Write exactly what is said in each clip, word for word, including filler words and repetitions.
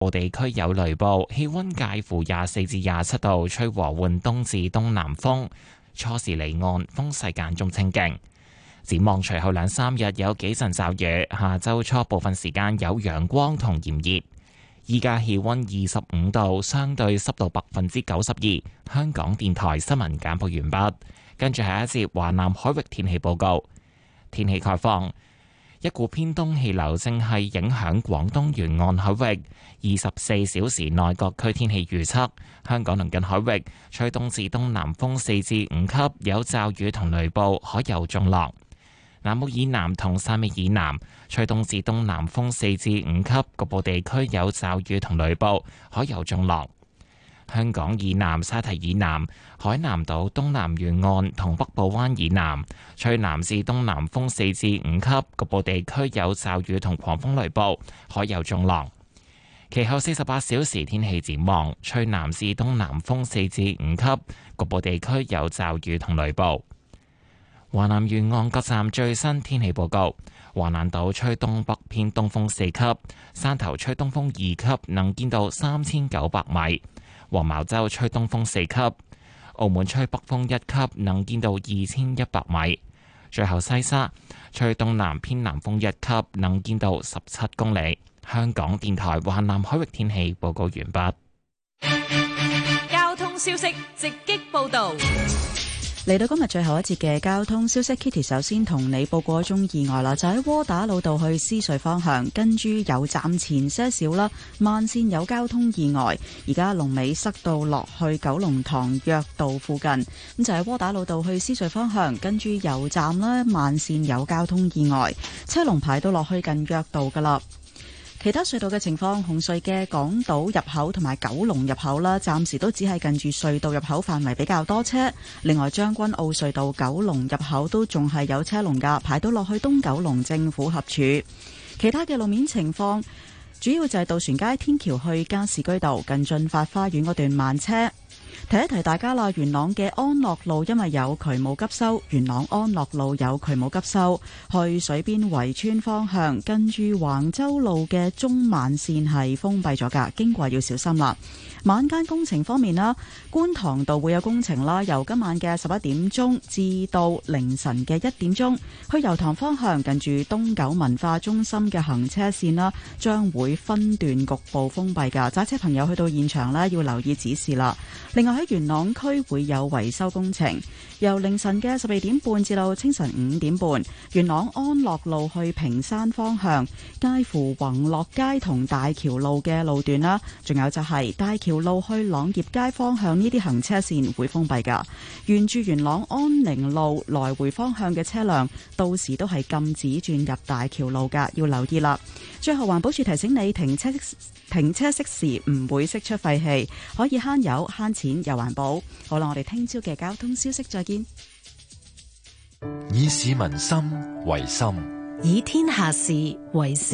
部地區有雷暴，氣溫介乎廿四至廿七度，吹和緩東至東南風，初時離岸，風勢間中清勁。展望隨後兩三日有幾陣驟雨，下週初部分時間有陽光同炎熱。依家氣溫二十五度，相對濕度百分之九十二。香港電台新聞簡報完畢，跟住係一節華南海域天氣報告。天氣概況。一股偏東氣流正係影響廣東沿岸海域，二十四小時內各區天氣預測：香港鄰近海域吹東至東南風四至五級，有驟雨同雷暴，海有中浪；南澳以南同汕尾以南吹東至東南風四至五級，局部地區有驟雨同雷暴，海有中浪。香港以南、沙堤以南、海南島東南沿岸同北部灣以南，吹南至東南風四至五級，局部地區有驟雨同狂風雷暴，海有中浪。其後四十八小時天氣展望，吹南至東南風四至五級，局部地區有驟雨同雷暴。華南沿岸各站最新天氣報告：華南島吹東北偏東風四級，汕頭吹東風二級，能見度三千九百米。黃茅洲吹東風四級，澳門吹北風一級，能見度二千一百米。最後西沙吹東南偏南風一級，能見度十七公里。香港電台華南海域天氣報告完畢。交通消息直擊報道。 嚟到今日最後一節嘅交通消息 ，Kitty 首先同你報過一宗意外啦，就喺窩打老道去獅隧方向，跟住油站前些少啦，慢線有交通意外，而家龍尾塞到落去九龍塘約道附近，咁就喺窩打老道去獅隧方向，跟住油站啦，慢線有交通意外，車龍排到落去近約道噶啦。其他隧道嘅情況，紅隧嘅港島入口同埋九龍入口啦，暫時都只係近住隧道入口範圍比較多車。另外將軍澳隧道九龍入口都仲係有車龍㗎，排到落去東九龍政府合署。其他嘅路面情況，主要就係渡船街天橋去加士居道近駿發花園嗰段慢車。提一提大家啦，元朗嘅安樂路因為有渠務急修，元朗安樂路有渠務急修，去水邊圍村方向，跟住橫洲路嘅中慢線係封閉咗㗎，經過要小心啦。晚間工程方面啦，觀塘道會有工程啦，由今晚嘅十一點鐘至到凌晨嘅一點鐘，去油塘方向近住東九文化中心嘅行車線啦，將會分段局部封閉㗎，揸車朋友去到現場呢，要留意指示啦。另外喺元朗區會有維修工程，由凌晨嘅十二點半至到清晨五點半，元朗安樂路去屏山方向，介乎宏樂街同大橋路嘅路段啦，仲有就係大橋條路去朗業街方向呢啲行車線會封閉噶，沿住元朗安寧路來回方向嘅車輛，到時都係禁止轉入大橋路噶，要留意啦。最後環保署提醒你，停車停車熄匙唔會釋出廢氣，可以慳油慳錢又環保。好啦，我哋聽朝嘅交通消息再見。 以市民心為心， 以天下事為事。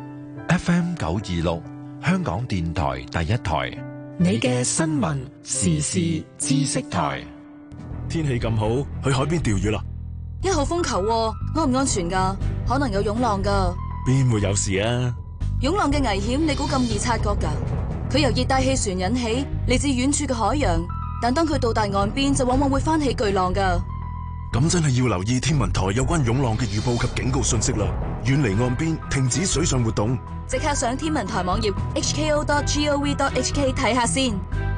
F M 九二六，香港電台第一台， 你嘅新聞時事知識台。 天氣咁好，去海邊釣魚啦！ 一號風球，安唔安全噶？可能有湧浪噶。 邊會有事啊？ 湧浪嘅危險，你估咁易察覺噶？佢由熱帶氣旋引起，嚟自遠處嘅海洋，但當佢到達岸邊，就往往會翻起巨浪噶。 咁真係要留意天文台有關湧浪嘅預報及警告信息啦！遠離岸邊，停止水上活動。 即刻上天文台網頁 h k o dot gov dot h k 睇下先。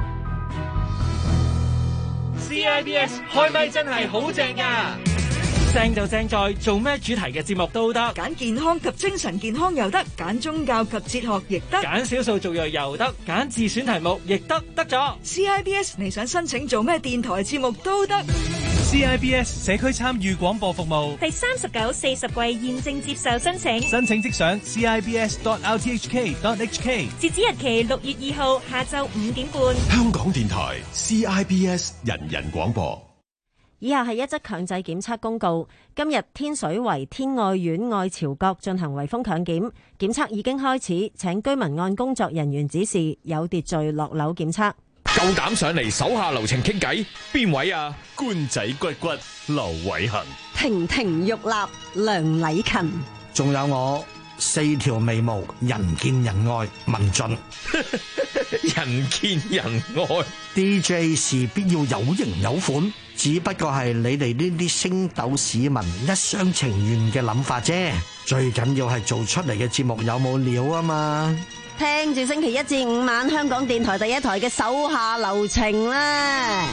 C I B S 開咪真係好正噶！正就正在做咩主題嘅節目都得， 揀健康及精神健康又得，揀宗教及哲學亦得， 揀少數族裔又得，揀自選題目亦得，得咗。 C I B S 你想申請做咩電台節目都得。 C I B S 社區參與廣播服務第三十九、四十季現正接受申請， 申請即上 c i b s dot r t h k dot h k， 截止日期六月二號下晝五點半。 香港電台 C I B S 人人廣播。 以下係一則強制檢測公告。今日天水圍天愛苑愛潮閣進行圍封強檢，檢測已經開始，請居民按工作人員指示有秩序落樓檢測。 夠膽上嚟手下留情傾偈，邊位啊？ 官仔骨骨劉偉恒， 亭亭玉立梁禮勤， 仲有我四條眉毛，人見人愛，文俊。 人見人愛 D J 是必要有型有款，只不過係你哋呢啲星斗市民一廂情願嘅諗法啫。最緊要係做出嚟嘅節目有冇料啊嘛！ 聽住星期一至五晚香港電台第一台嘅手下留情啦。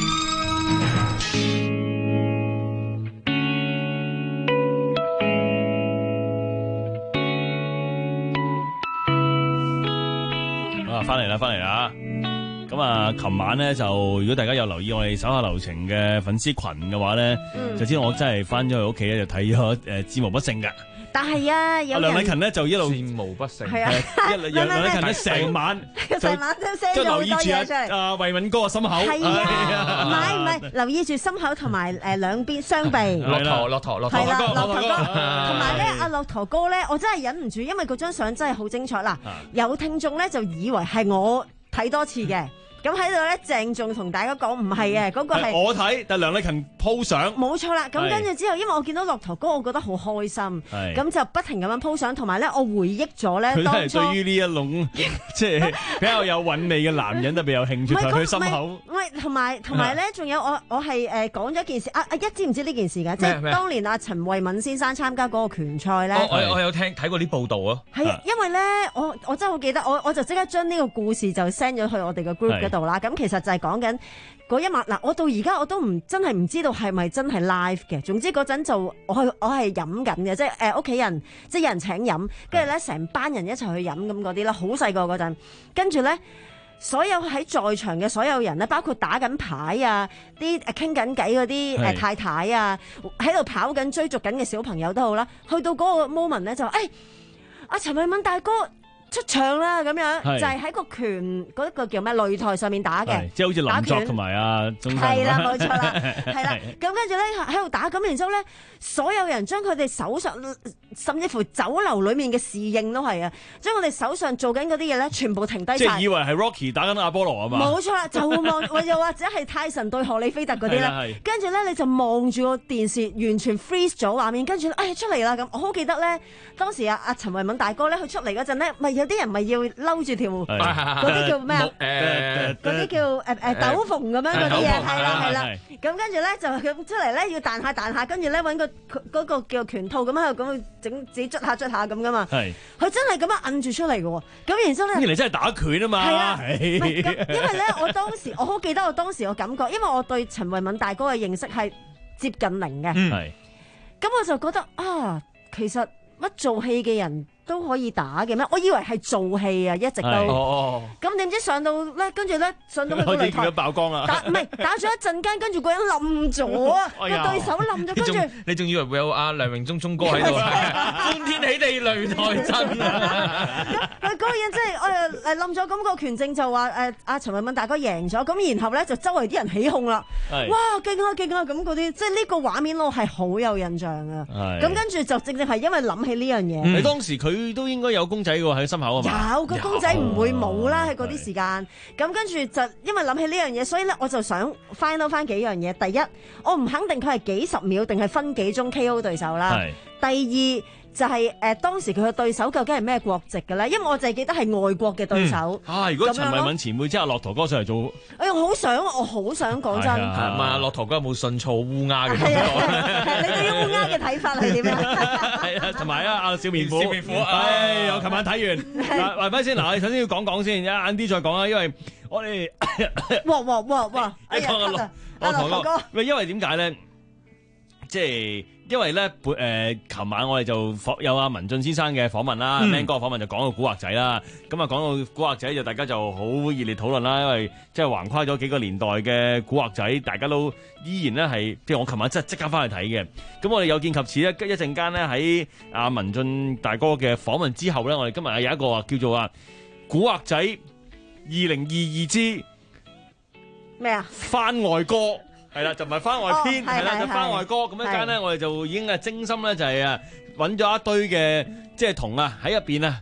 啊，翻嚟啦，翻嚟啦！咁啊，琴晚咧就如果大家有留意我哋手下留情嘅粉絲群嘅話咧，嗯、就知道我真係翻咗去屋企咧就睇咗誒戰無不勝噶。但係啊，有梁禮勤咧就一路戰無不勝，係啊，一梁禮勤咧成晚成晚都 send 咗好多嘢出嚟。阿慧敏哥個心口係啊，唔係唔係，留意住心口同埋誒兩邊雙臂。駱駝駱駝駱駝哥，駱駝哥，同埋咧阿駱駝哥咧，我真係忍唔住，因為嗰張相真係好精彩啦。有聽眾咧就以為係我睇多次嘅。咁喺度咧，鄭重同大家講唔係嘅，嗰、嗰個係我睇，但梁禮勤 po 相，冇錯啦。咁跟住之後，因為我見到駱駝哥，我覺得好開心，咁就不停咁樣 po 相，同埋咧，我回憶咗咧，當初對於呢一種即係比較有韻味嘅男人特別有興趣，佢心口。喂，同埋同埋咧，仲有我我係誒講咗一件事，阿、啊、阿一知唔知呢件事㗎？即係當年阿陳慧敏先生參加嗰個拳賽咧，我我有聽睇過啲報道啊。係啊，因為咧，我我真係好記得，我我就即刻將呢個故事就 send 咗去我哋嘅 group 嗰度。咁其實就係講緊嗰一晚嗱，我到而家我都唔真係唔知道係咪真係 live 嘅。總之嗰陣就我係我係飲緊嘅，即係誒屋企人即係有人請飲，跟住咧成班人一齊去飲咁嗰啲啦，好細個嗰陣。跟住咧，所有喺在場嘅所有人咧，包括打緊牌啊、啲誒傾緊偈嗰啲誒太太啊，喺度跑緊追逐緊嘅小朋友都好啦，去到嗰個 moment 咧就誒阿陳慧敏大哥出場啦，咁樣就係喺個拳嗰個叫咩擂台上面打嘅，即係好似林作同埋阿鍾生係啦，冇錯啦，係啦。咁跟住咧喺度打，咁然之後咧，所有人將佢哋手上，甚至乎酒樓裏面嘅侍應都係啊，將我哋手上做緊嗰啲嘢咧，全部停低晒。即係以為係 Rocky 打緊阿波羅啊嘛？冇錯啦，就望又或者係泰神對荷里菲特嗰啲咧。跟住咧你就望住個電視，完全 freeze 咗畫面。跟住哎呀出嚟啦咁，我好記得咧，當時阿阿陳慧敏大哥咧，佢出嚟嗰陣咧，咪有啲人咪要摟住條嗰啲叫咩啊？誒嗰啲叫誒誒斗篷咁樣嗰啲嘢，係啦係啦。咁跟住咧就佢出嚟咧要彈下彈下，跟住咧揾個嗰個叫拳套咁喺度咁整自己捽下捽下咁噶嘛。係佢真係咁樣摁住出嚟嘅喎。咁然之後咧，原來真係打拳啊嘛。係啊，因為咧我當時我好記得我當時個感覺，因為我對陳慧敏大哥嘅認識係接近零嘅。係咁我就覺得啊，其實乜做戲嘅人都可以打嘅咩？我以為係做戲啊，一直都。哦咁點知上到咧，跟住咧上到去個擂台爆光啦！打唔係打咗一陣間，跟住個人冧咗啊！個對手冧咗，跟住你仲以為會有阿梁榮忠忠哥喺度？歡天喜地擂台陣啊！咁嗰個人真係誒誒冧咗，咁個拳證就話誒阿陳慧敏大哥贏咗，咁然後咧就周圍啲人起哄啦！哇勁啊勁啊咁嗰啲，即係呢個畫面我係好有印象啊！咁跟住就正正係因為諗起呢樣嘢。你當時佢。佢都應該有公仔嘅喎，喺心口啊嘛。有個公仔唔會冇啦，喺嗰啲時間。咁跟住就因為諗起呢樣嘢，所以咧我就想 find out 翻幾樣嘢。第一，我唔肯定佢係幾十秒定係分幾鐘 K O 對手啦。第二就係、是、誒、呃、當時佢嘅對手究竟係咩國籍嘅咧？因為我就係記得係外國嘅對手。嗯、啊！如果陳慧敏前輩之後駱駝哥上嚟做，哎呀，我好想，我好想講真。問下駱駝哥有冇信錯烏鴉嘅感覺？你對於烏鴉嘅睇法係點樣？係啊，同埋啊，阿小面虎，小面虎，唉，我琴晚睇完。喂，翻先嗱，我哋首先要講講先，一晏啲再講啦，因為我哋哇哇哇哇！哎呀，駱駝哥，喂，因為點解咧？即係。因為咧，本誒琴晚我哋就訪有阿文俊先生嘅訪問啦 Man 哥嘅訪問就講到古惑仔啦，咁啊講到古惑仔就大家就好熱烈討論啦，因為即係橫跨咗幾個年代嘅古惑仔，大家都依然咧係，即係我琴晚真係即刻翻去睇嘅。咁我哋有見及此咧，一陣間咧喺阿文俊大哥嘅訪問之後咧，我哋今日有一個叫做啊古惑仔二零二二之咩啊番外歌。係啦，就唔係番外篇，係啦，就番外歌咁一間咧，我哋就已經係精心咧，就係啊揾咗一堆嘅，即係同啊喺入邊啊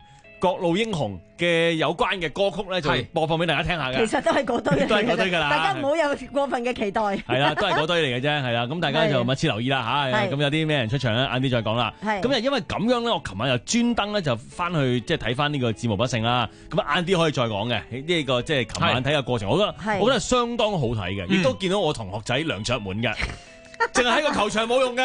各路英雄嘅有關嘅歌曲咧，就播放俾大家聽下嘅。 其實都係嗰堆， 都係嗰堆㗎啦。 大家唔好有過分嘅期待。 係啦，都係嗰堆嚟嘅啫，係啦。咁大家就密切留意啦嚇。咁有啲咩人出場咧？晏啲再講啦。咁就因為咁樣咧，我琴晚又專登咧就翻去即係睇翻呢個戰無不勝啦。咁晏啲可以再講嘅呢個即係琴晚睇嘅過程，我覺得我覺得係相當好睇嘅，亦都見到我同學仔梁卓滿嘅。淨係喺個球場冇用嘅，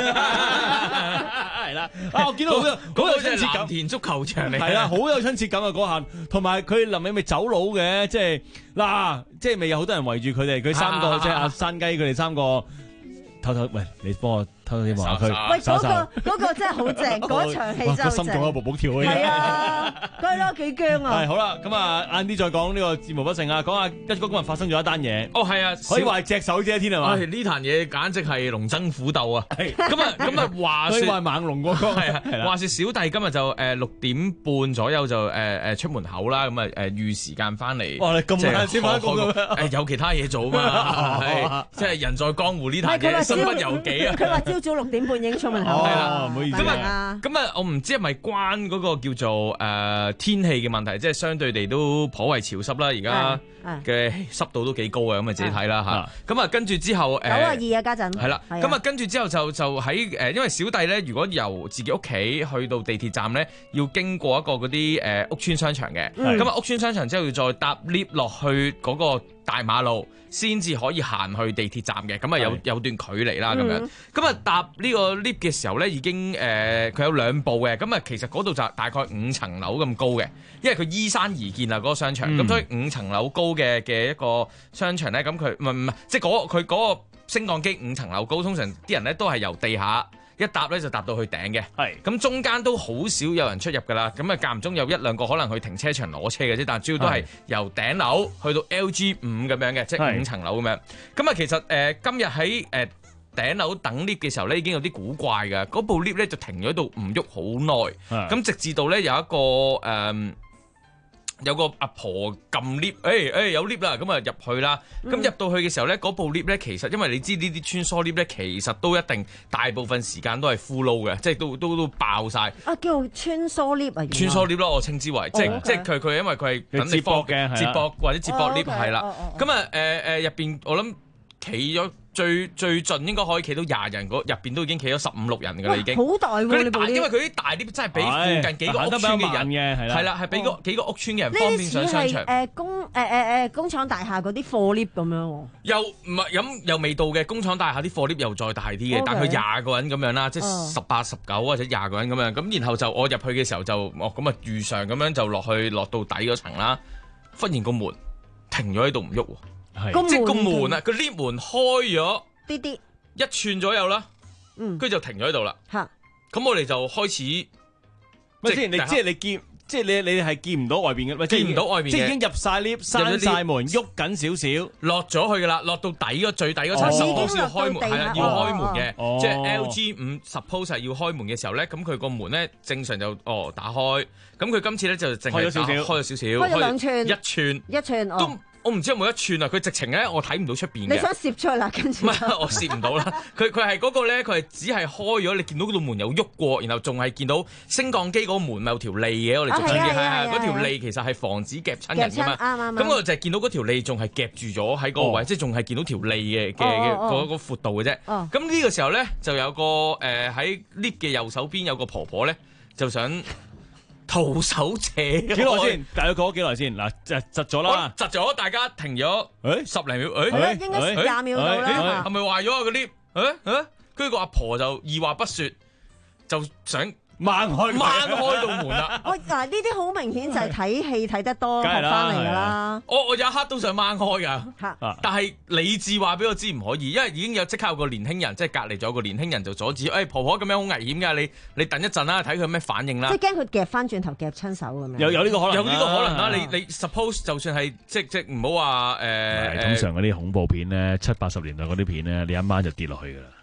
係啦。啊，我見到好有好有親切感， 田足球場嚟， 係啦，好有親切感啊嗰下。同埋佢臨尾咪走佬嘅，即係嗱，即係咪有好多人圍住佢哋，佢三個即係阿山雞，佢哋三個偷偷喂，你幫我偷偷啲望下佢。喂， 嗰個嗰個真係好正，嗰場戲真係正。 心仲有步步跳嘅。 係啊，梗係啦，幾驚啊！ 係好啦，咁啊，晏啲再講呢個戰無不勝啊，講下一哥今日發生咗一單嘢。 哦，係啊， 可以話係隻手遮天係嘛？ 呢壇嘢簡直係龍爭虎鬥啊！咁啊，咁啊，話説話猛龍嗰個係啊，話説小弟今日就誒六點半左右就誒誒出門口啦，咁啊誒預時間翻嚟。 哇！你咁晏先翻工嘅咩？ 誒有其他嘢做嘛？係即係人在江湖呢壇嘢身不由己啊！ 佢話朝早六點半已經出門口。 係啦， 唔好意思。 咁啊，咁啊，我唔知係咪關嗰個叫做誒天氣嘅問題，即係相對地都頗為潮濕啦。而家嘅濕度都幾高啊，咁啊自己睇啦嚇。咁啊跟住之後誒，九啊二啊家陣。係啦，咁啊跟住之後就就喺誒，因為小弟咧，如果由自己屋企去到地鐵站咧，要經過一個嗰啲誒屋邨商場嘅。咁啊屋邨商場之後要再搭 lift 落去嗰個大馬路，先至可以行去地鐵站嘅，咁啊有有段距離啦咁樣。咁啊搭呢個 lift 嘅時候咧，已經誒佢、呃、有兩部嘅，咁啊其實嗰度就大概五層樓咁高嘅，因為佢依山而建啊嗰個商場，咁、嗯、所以五層樓高嘅嘅一個商場咧，咁佢唔係唔係，即係嗰佢嗰個升降機五層樓高，通常啲人咧都係由地下一搭咧就搭到去頂嘅，係咁中間都好少有人出入噶啦，咁啊間唔中有一兩個可能去停車場攞車嘅啫，但係主要都係由頂樓去到 L G 五咁樣嘅，即係五層樓咁樣。咁啊其實誒、呃、今日喺誒頂樓等 lift 嘅時候咧，已經有啲古怪嘅，嗰部 lift 咧就停咗喺度唔喐好耐，咁直至到咧有一個誒。呃有個阿婆撳 lift，誒誒有 lift 啦，咁啊入去啦。咁入到去嘅時候咧，嗰部 lift 咧其實因為你知呢啲穿梭 lift 咧，其實都一定大部分時間都係 full load 嘅，即係都都都爆晒。啊， 叫穿梭 lift 啊！ 穿梭 lift 咯，我稱之為，哦、即係、哦 okay. 即係佢佢因為佢係等你接駁嘅， 接駁或者接駁 lift 係啦。咁啊誒誒入邊我諗企咗。最最盡應該可以企到廿人，入邊都已經企咗十五六人㗎啦，已經。 好大喎！ 大，因為佢啲大 lift 真係俾附近幾個屋邨嘅人嘅，係啦，係俾個幾個屋邨嘅人方便上商場。 誒工誒誒誒工廠大廈嗰啲貨 lift 咁樣喎。 又唔係咁又未到嘅，工廠大廈啲貨 lift 又再大啲嘅，大概廿個人咁樣啦，即係十八十九或者廿個人咁樣。咁然後就我入去嘅時候就哦咁啊，如常咁樣就落去落到底嗰層啦。忽然個門停咗喺度唔喐喎，即係個門啊，個 lift 門開咗。 啲啲一寸左右啦，嗯，跟住就停咗喺度啦。嚇，咁我哋就開始， 喂，即係你即係你見，即係你你係見唔到外邊嘅， 見唔到外邊嘅， 即係已經入晒 lift，閂曬門，喐緊少少， 落咗去噶啦，落到底嗰最底嗰層，十號先要開門，係啦，要開門嘅，即係 L G 五 suppose 係要開門嘅時候咧，咁佢個門咧正常就哦打開，咁佢今次咧就淨係開咗少少，開咗少少， 開咗兩寸， 一寸， 一寸哦。 我唔知有冇一寸啊！佢直情咧，我睇唔到出邊嘅。 你想攝出去啦，跟住。 唔係，我攝唔到啦。佢佢係嗰個咧，佢係只係開咗，你見到嗰道門有喐過，然後仲係見到升降機嗰個門咪有條脷嘅，我哋俗稱嘅係係嗰條脷其實係防止夾親人㗎嘛。啱啱啱。咁我就係見到嗰條脷仲係夾住咗喺嗰個位，即係仲係見到條脷嘅嘅嘅嗰個闊度嘅啫。哦。咁呢個時候咧，就有個誒喺 lift 嘅右手邊有個婆婆咧，就想徒手扯幾耐先？大約過咗幾耐先？嗱，就窒咗啦， 窒咗，大家停咗，誒，十零秒，誒， 應該廿秒到啦。 係咪壞咗啊？嗰啲，誒誒，跟住個阿婆就二話不說，就想掹開掹開道門啦！ 喂，嗱呢啲好明顯就係睇戲睇得多學翻嚟㗎啦。 我我有一刻都想掹開㗎，但係理智話俾我知唔可以，因為已經有即刻有個年輕人，即係隔離咗有個年輕人就阻止，誒婆婆咁樣好危險㗎，你你等一陣啦，睇佢咩反應啦。 即係驚佢夾翻轉頭夾親手咁樣。 有有呢個可能， 有呢個可能啦。你你 suppose 就算係即即唔好話誒。 通常嗰啲恐怖片咧，七八十年代嗰啲片咧，你一掹就跌落去㗎啦。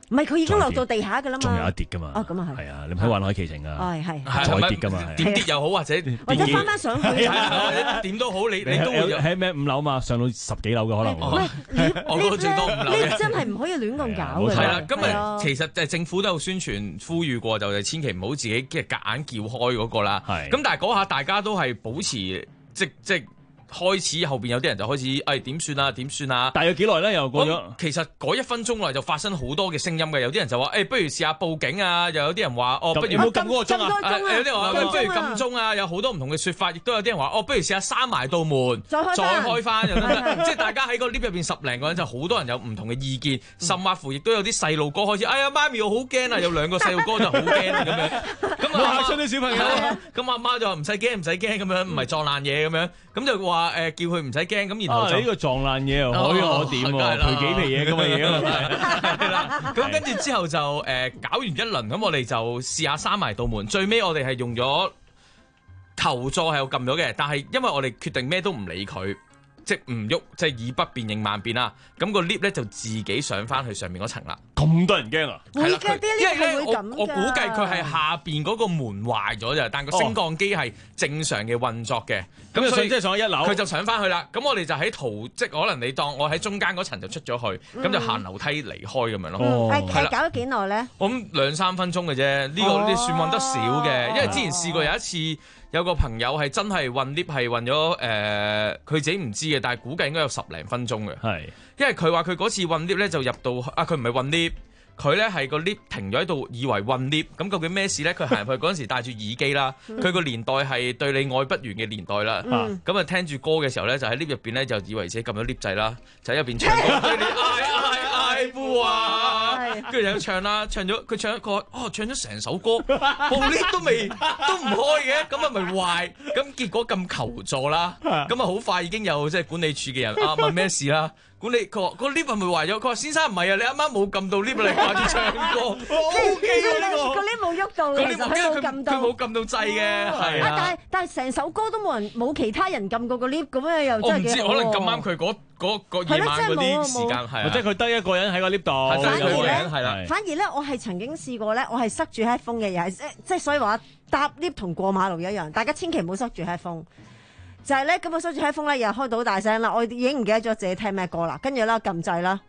唔係佢已經落到地下㗎啦嘛， 仲有一跌㗎嘛。 哦，咁啊係。 係啊，你唔可以玩海奇情啊。 係係。 再跌㗎嘛。 點跌又好，或者或者翻翻上去， 或者點都好，你你都會喺咩五樓嘛，上到十幾樓嘅可能。 唔係， 我覺得最多五樓嘅。 你真係唔可以亂咁搞嘅。 係啦，今日其實誒政府都有宣傳呼籲過，就係千祈唔好自己即係夾硬叫開嗰個啦。係。咁但係嗰下大家都係保持即即。開始後邊有啲人就開始，誒點算啊點算啊？ 大約幾耐咧？又過咗。 其實嗰一分鐘內就發生好多嘅聲音嘅，有啲人就話，誒不如試下報警啊！又有啲人話，哦不如冇撳嗰個鐘啊！有啲人話，不如撳鐘啊！有好多唔同嘅説法，亦都有啲人話，哦不如試下閂埋道門，再開翻，即係大家喺個 lift 入邊十零個人，就好多人有唔同嘅意見，甚或乎亦都有啲細路哥開始，哎呀媽咪我好驚啊！有兩個細路哥就好驚啊咁樣，咁啊嚇親啲小朋友， 咁阿媽就話唔使驚唔使驚咁樣，唔係撞爛嘢咁樣，咁就話誒叫佢唔使驚，咁然後就呢個撞爛嘢又可以我點喎？賠幾皮嘢咁嘅嘢啊！ 係啦，咁跟住之後就誒搞完一輪，咁我哋就試下閂埋道門。最尾我哋係用咗求助係有撳咗嘅，但係因為我哋決定咩都唔理佢，即係唔喐，即係以不變應萬變啦。咁個 lift 咧就自己上翻去上面嗰層啦。 咁多人驚啊！ 會嘅，啲 lift 係會咁㗎。 我估計佢係下邊嗰個門壞咗咋，但個升降機係正常嘅運作嘅。咁、哦、所以即係上咗一樓， 佢就上翻去啦。咁我哋就喺途，即係可能你當我喺中間嗰層就出咗去，咁、嗯、就行樓梯離開咁樣咯。 哦，係搞咗幾耐咧？ 我諗兩三分鐘嘅啫，呢、呢個呢、哦、算運得少嘅，因為之前試過有一次。有個朋友係真係運 lift 係運咗誒，佢、呃、自己唔知嘅，但係估計應該有十零分鐘嘅。係，因為佢話佢嗰次運 lift 咧就入到啊，佢唔係運 lift，佢咧係個 lift 停咗喺度，以為運 lift。咁究竟咩事咧？佢行入去嗰陣時戴住耳機啦，佢個年代係對你愛不完嘅年代啦。咁啊、嗯、聽住歌嘅時候咧，就喺 lift 入邊咧就以為自己撳咗 lift 掣啦，就喺入邊唱歌對你愛愛愛不完。跟住就唱啦，唱咗佢唱佢話哦，唱咗成首歌，部 lift 都未都唔開嘅，咁啊咪壞，咁結果咁求助啦，咁啊好快已經有即係管理處嘅人啊問咩事啦，管理佢話個 lift 係咪壞咗？佢話先生唔係啊，你啱啱冇撳到 lift 嚟掛住唱歌，O K 喎呢個， 個 lift 冇喐到，其實佢冇撳到， 佢冇撳到掣嘅，係啊， 但係但係成首歌都冇人冇其他人撳過個 lift 咁樣又真係幾好。 我唔知，可能咁啱佢嗰嗰嗰夜晚嗰啲時間係啊， 即係佢得一個人喺個 lift 度， 反而咧係啦， 反而咧我係曾經試過咧，我係塞住 headphone 嘅，又係即即係所以話搭 lift 同過馬路一樣，大家千祈唔好塞住 headphone。就係咧，咁我塞住 headphone 咧，又開到大聲啦，我已經唔記得咗自己聽咩歌啦，跟住啦撳掣啦，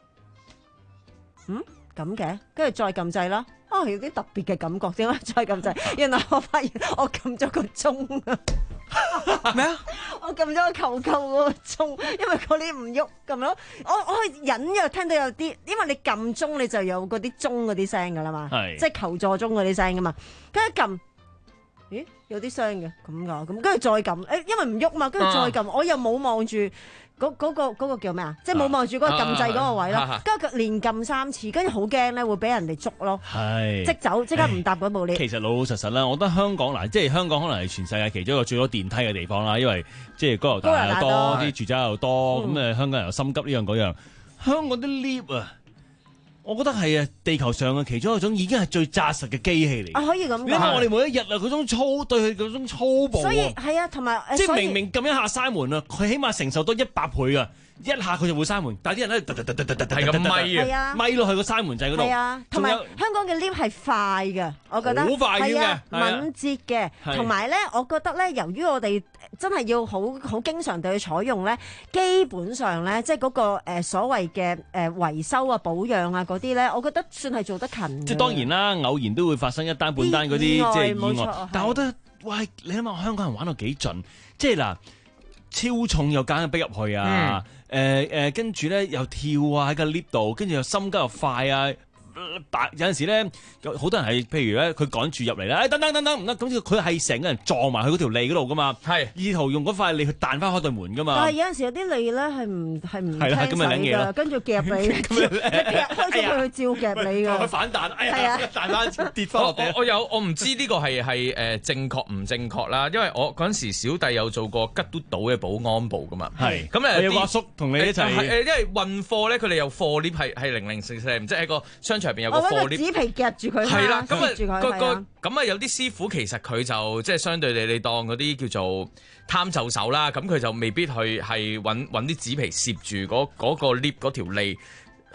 嗯咁嘅，跟住再撳掣啦，啊有啲特別嘅感覺，點解再撳掣？原來我發現我撳咗個鐘啊！咩啊？我撳咗個求救嗰個鐘，因為嗰啲唔喐撳咯。我我可以隱約聽到有啲，因為你撳鐘你就有嗰啲鐘嗰啲聲噶啦嘛，即係求助鐘嗰啲聲噶嘛。跟住撳，咦有啲聲嘅咁噶，咁跟住再撳，誒因為唔喐嘛，跟住再撳，我又冇望住嗰嗰個嗰個叫咩啊？即係冇望住嗰個撳掣嗰個位咯。跟住佢連撳三次，跟住好驚咧會俾人哋捉咯，即走即刻唔搭嗰部 lift。 其實老老實實啦，我覺得香港嗱，即係香港可能係全世界其中一個最多電梯嘅地方啦，因為即係高樓大廈又多，啲住宅又多，咁誒、嗯、香港人又心急呢樣嗰樣。香港啲 lift 啊，我覺得係啊，地球上嘅其中一種已經係最紮實嘅機器嚟。 啊，可以咁講。 因為我哋每一日啊，嗰種粗對佢嗰種粗暴。 所以係啊，同埋即係明明撳一下閂門啊，佢起碼承受多一百倍啊。一下佢就會閂門，但係啲人咧，係咁咪啊，咪落去個閂門掣嗰度。係啊， 同埋香港嘅 lift 係快嘅，我覺得好快嘅， 敏捷嘅。同埋咧，我覺得咧，由於我哋真係要好好經常地去採用咧，基本上咧，即係嗰個誒所謂嘅誒維修啊、保養啊嗰啲咧，我覺得算係做得勤。 即係當然啦，偶然都會發生一單半單嗰啲即係意外，但係我覺得，喂，你諗下香港人玩到幾盡，即係嗱，超重又揀逼入去啊！誒誒，跟住咧又跳啊喺個 lift 度，跟住又心急又快啊！有陣時咧，有好多人係，譬如咧，佢趕住入嚟啦，等等等等唔得，咁佢係成個人撞埋去嗰條脷嗰度噶嘛，係意圖用嗰塊脷去彈翻開對門噶嘛。 但係有陣時有啲脷咧係唔係唔聽使㗎，跟住夾你，你夾開咗佢去照夾你㗎。 佢反彈，哎呀，彈翻跌翻落地。 我有我唔知呢個係係誒正確唔正確啦，因為我嗰陣時小弟有做過吉嘟島嘅保安部噶嘛，係咁誒有個阿叔同你一齊，誒因為運貨咧，佢哋有貨 lift 係係零零四四，即係喺個商場入邊有個貨 lift。 紙皮夾住佢， 係啦，咁啊個個咁啊有啲師傅其實佢就即係相對地，你當嗰啲叫做貪就手啦，咁佢就未必去係揾揾啲紙皮攝住嗰嗰個 lift 嗰條脷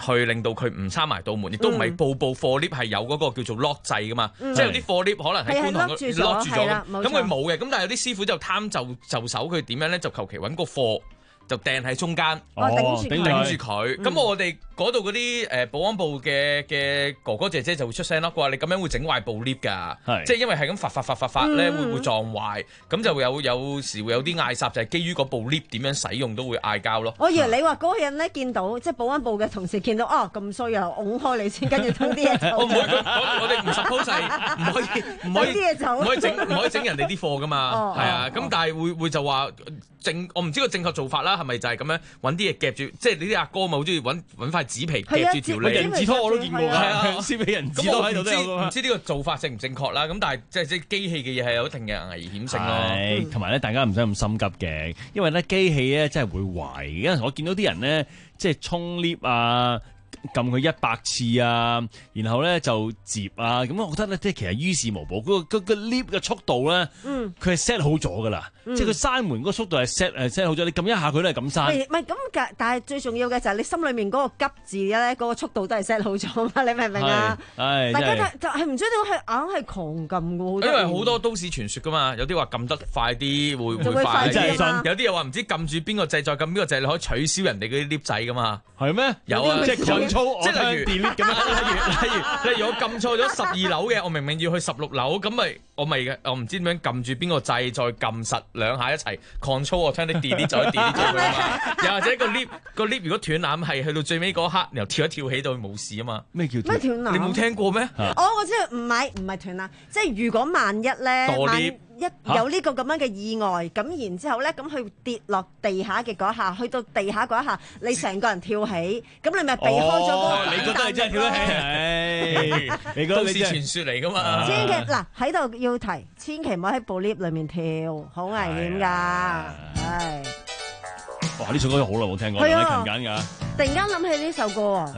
去令到佢唔閂埋道門，亦都唔係部部貨 lift 係有嗰個叫做 lock 掣噶嘛，嗯、即係有啲貨 lift 可能喺觀塘 lock 住咗，咁佢冇嘅，咁但係有啲師傅就貪就就手，佢點樣咧就求其揾個貨。就掟喺中間， 哦，頂住頂住佢。咁、嗯、我哋嗰度嗰啲誒保安部嘅嘅哥哥姐姐就會出聲咯。佢話你咁樣會整壞部 lift 㗎，即係因為係咁發發發發發咧，會會撞壞。咁就會有有時會有啲嗌霎，就係基於嗰部 lift 點樣使用都會嗌交咯。 我以為你話嗰個人咧見到，即係保安部嘅同事見到，哦咁衰啊，擁開你先，跟住推啲嘢走。 我唔可以，我哋唔 suppose 係唔可以唔可以唔可以整唔可以整人哋啲貨㗎嘛。係啊，咁但係會會就話。正我唔知個正確做法啦，係咪就係咁樣揾啲嘢夾住？即係你啲阿哥咪好中意揾揾塊紙皮夾住條脷。 人字拖我都見過㗎，係啊，撕俾人字拖喺度都有㗎嘛。唔知呢個做法正唔正確啦？咁但係即係即係機器嘅嘢係有一定嘅危險性咯。 係，同埋咧大家唔使咁心急嘅，因為咧機器咧真係會壞。有陣時我見到啲人咧即係衝 lift 啊。撳佢一百次啊，然後咧就接啊，咁我覺得咧，即係其實於事無補。嗰個嗰個 lift 嘅速度咧，佢係 set 好咗噶啦，即係佢閂門嗰個速度係 set 誒 set 好咗。你撳一下佢都係咁閂。唔係咁，但係最重要嘅就係你心裏面嗰個急字咧，嗰個速度都係 set 好咗嘛？你明唔明啊？大家就係唔知道係硬係狂撳嘅。 因為好多都市傳說噶嘛，有啲話撳得快啲會會快啲，有啲又話唔知撳住邊個掣再撳邊個掣，你可以取消人哋嗰啲 lift 掣噶嘛？ 係咩？ 有啊， 即係即係例如 delete 咁樣，例如例如例如我撳錯咗十二樓嘅，我明明要去十六樓，咁咪我咪我唔知點樣撳住邊個掣，再撳實兩下一齊 control 我將啲 delete 咗 delete 咗佢啊嘛。又或者個 lift 個 lift 如果斷纜係去到最尾嗰刻，然後跳一跳起到冇事啊嘛。 咩叫咩斷纜？ 你冇聽過咩？ 哦，我知道，唔係唔係斷纜，即係如果萬一咧。一有呢個咁樣嘅意外，咁、啊、然之後咧，咁佢跌落地下嘅嗰下，去到地下嗰一下，你成個人跳起，咁你咪避開咗嗰個。 你覺得你真係跳得起？係，你覺得你都市傳說嚟噶嘛？ 千祈嗱喺度要提，千祈唔好喺部 lift 裏面跳，好危險㗎。係。 哇！呢首歌好耐冇聽過，你勤緊㗎。 突然間諗起呢首歌啊！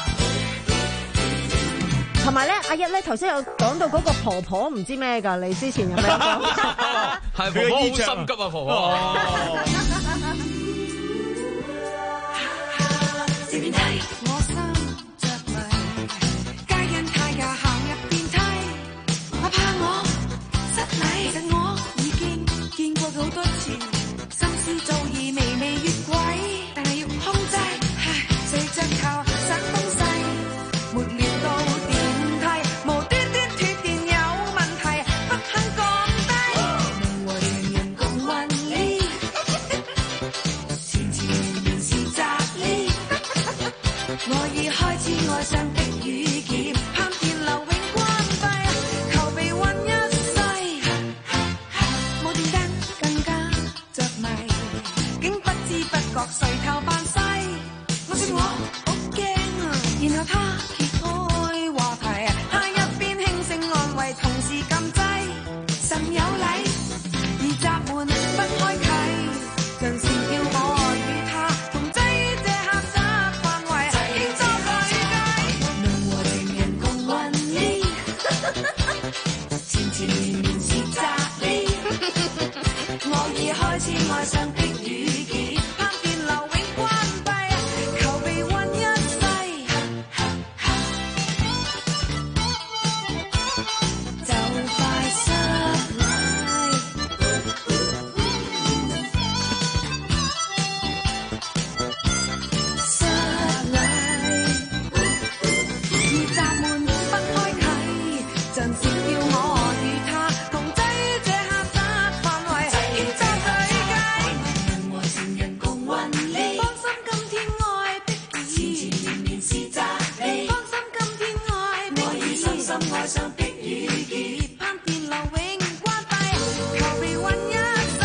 同埋咧，阿一咧頭先有講到嗰個婆婆唔知咩㗎，你之前有咩講？ 係婆婆好心急啊，婆婆。 我心着迷，皆因太架行入電梯，我怕我失禮，其實我已經見過好多次，心思早已微微越軌，但係要控制，唉，誰着頭想東西，沒料到。愛上的雨劍，盼見流永關閉，求被困一世。冇電燈更加着迷，竟不知不覺垂頭扮西。我說我好驚啊，然後他揭開話題，他一邊輕聲安慰，同時撳掣，甚有禮，而閘門不開啟，像是叫我與他同擠這狹窄範圍。前面面是責備，我已開始愛上的雨劍，盼見流永關閉，求被困一世，就快失禮，失禮，而閘門不開啟，像是叫我。愛上的雨劍，盼見流永關閉，求被困一世，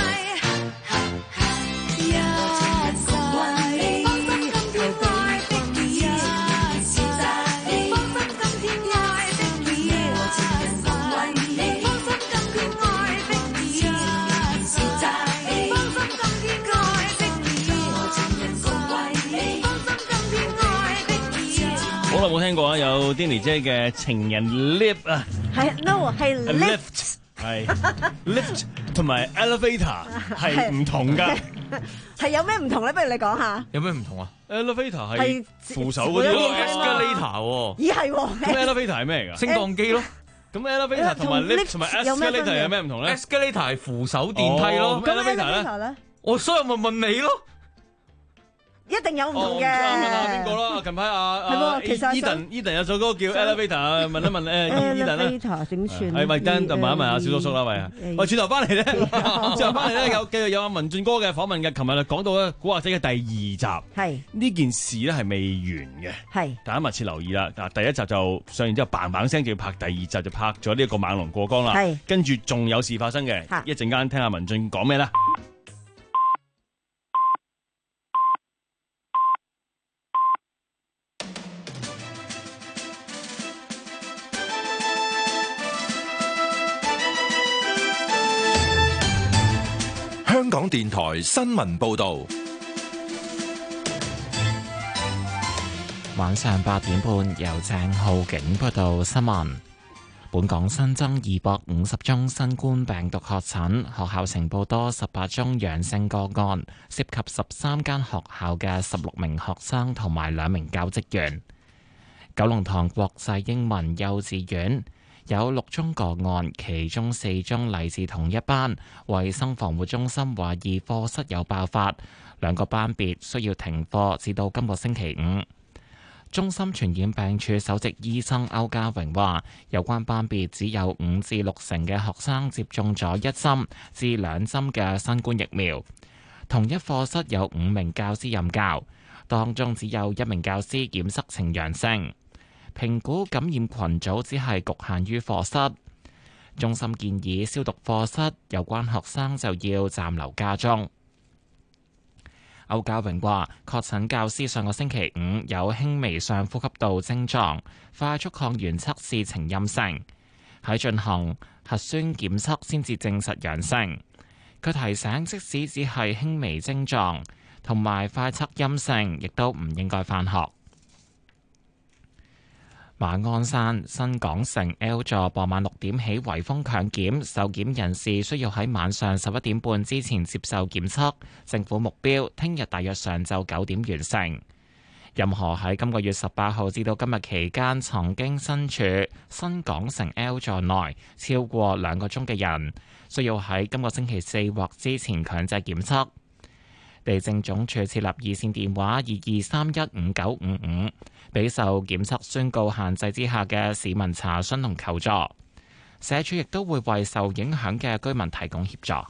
一世。芳心今天愛的你，是責你。芳心今天愛的你，和情人共為你。芳心今天愛的你，是責你。芳心今天愛的你，和情人共為你。芳心今天愛的你。 好耐冇聽過啊！有 Denny 姐嘅情人 lift 啊， 係 no 係 lift 係 lift 同埋 elevator 係唔同㗎。 係有咩唔同咧？不如你講下。 有咩唔同啊 ？elevator 係扶手嗰啲咯 ，escalator 喎。 咦係喎。 咁 elevator 係咩嚟㗎？ 升降機咯。 咁 elevator 同埋 lift 同埋 escalator 有咩唔同咧 ？escalator 係扶手電梯咯。 咁 elevator 咧？ 我所以咪問你咯。 一定有唔同嘅。 問下邊個啦？近排阿阿 Eden Eden 有首歌叫 Elevator， 問一問誒 Eden 啦。 Elevator 點算？ 係咪等問一問阿小叔叔啦？喂，喂，轉頭翻嚟咧，轉頭翻嚟咧有繼續有阿文俊哥嘅訪問嘅。琴日就講到咧《古惑仔》嘅第二集， 係呢件事咧係未完嘅， 係大家密切留意啦。嗱，第一集就上完之後嘭嘭聲就要拍第二集，就拍咗呢一個猛龍過江啦。 係跟住仲有事發生嘅，一陣間聽下文俊講咩啦。 香港電台新聞報道， 晚上八點半由鄭浩景報道新聞。本港新增二百五十宗新冠病毒確診，學校呈報多十八宗陽性個案，涉及十三間學校嘅十六名學生同埋兩名教職員。九龍塘國際英文幼稚園有六宗個案，其中四宗嚟自同一班。衛生防護中心懷疑課室有爆發，兩個班別需要停課至到今個星期五。中心傳染病處首席醫生歐家榮話，有關班別只有五至六成嘅學生接種咗一針至兩針嘅新冠疫苗。同一課室有五名教師任教，當中只有一名教師檢測呈陽性。評估感染群組只係局限於課室，中心建議消毒課室，有關學生就要暫留家中。歐家榮話，確診教師上個星期五有輕微上呼吸道症狀，快速抗原測試呈陰性，喺進行核酸檢測先至證實陽性。佢提醒，即使只係輕微症狀同埋快測陰性，亦都唔應該返學。馬鞍山新港城 L 座傍晚六點起圍封強檢，受檢人士需要喺晚上十一點半之前接受檢測。政府目標聽日大約上晝九點完成。任何喺今個月十八號至到今日期間曾經身處新港城 L 座內超過兩個鐘嘅人，需要喺今個星期四或之前強制檢測。地政總署設立熱線電話二二三一五九五五，俾受檢測宣告限制之下嘅市民查詢同求助。社署亦都會為受影響嘅居民提供協助。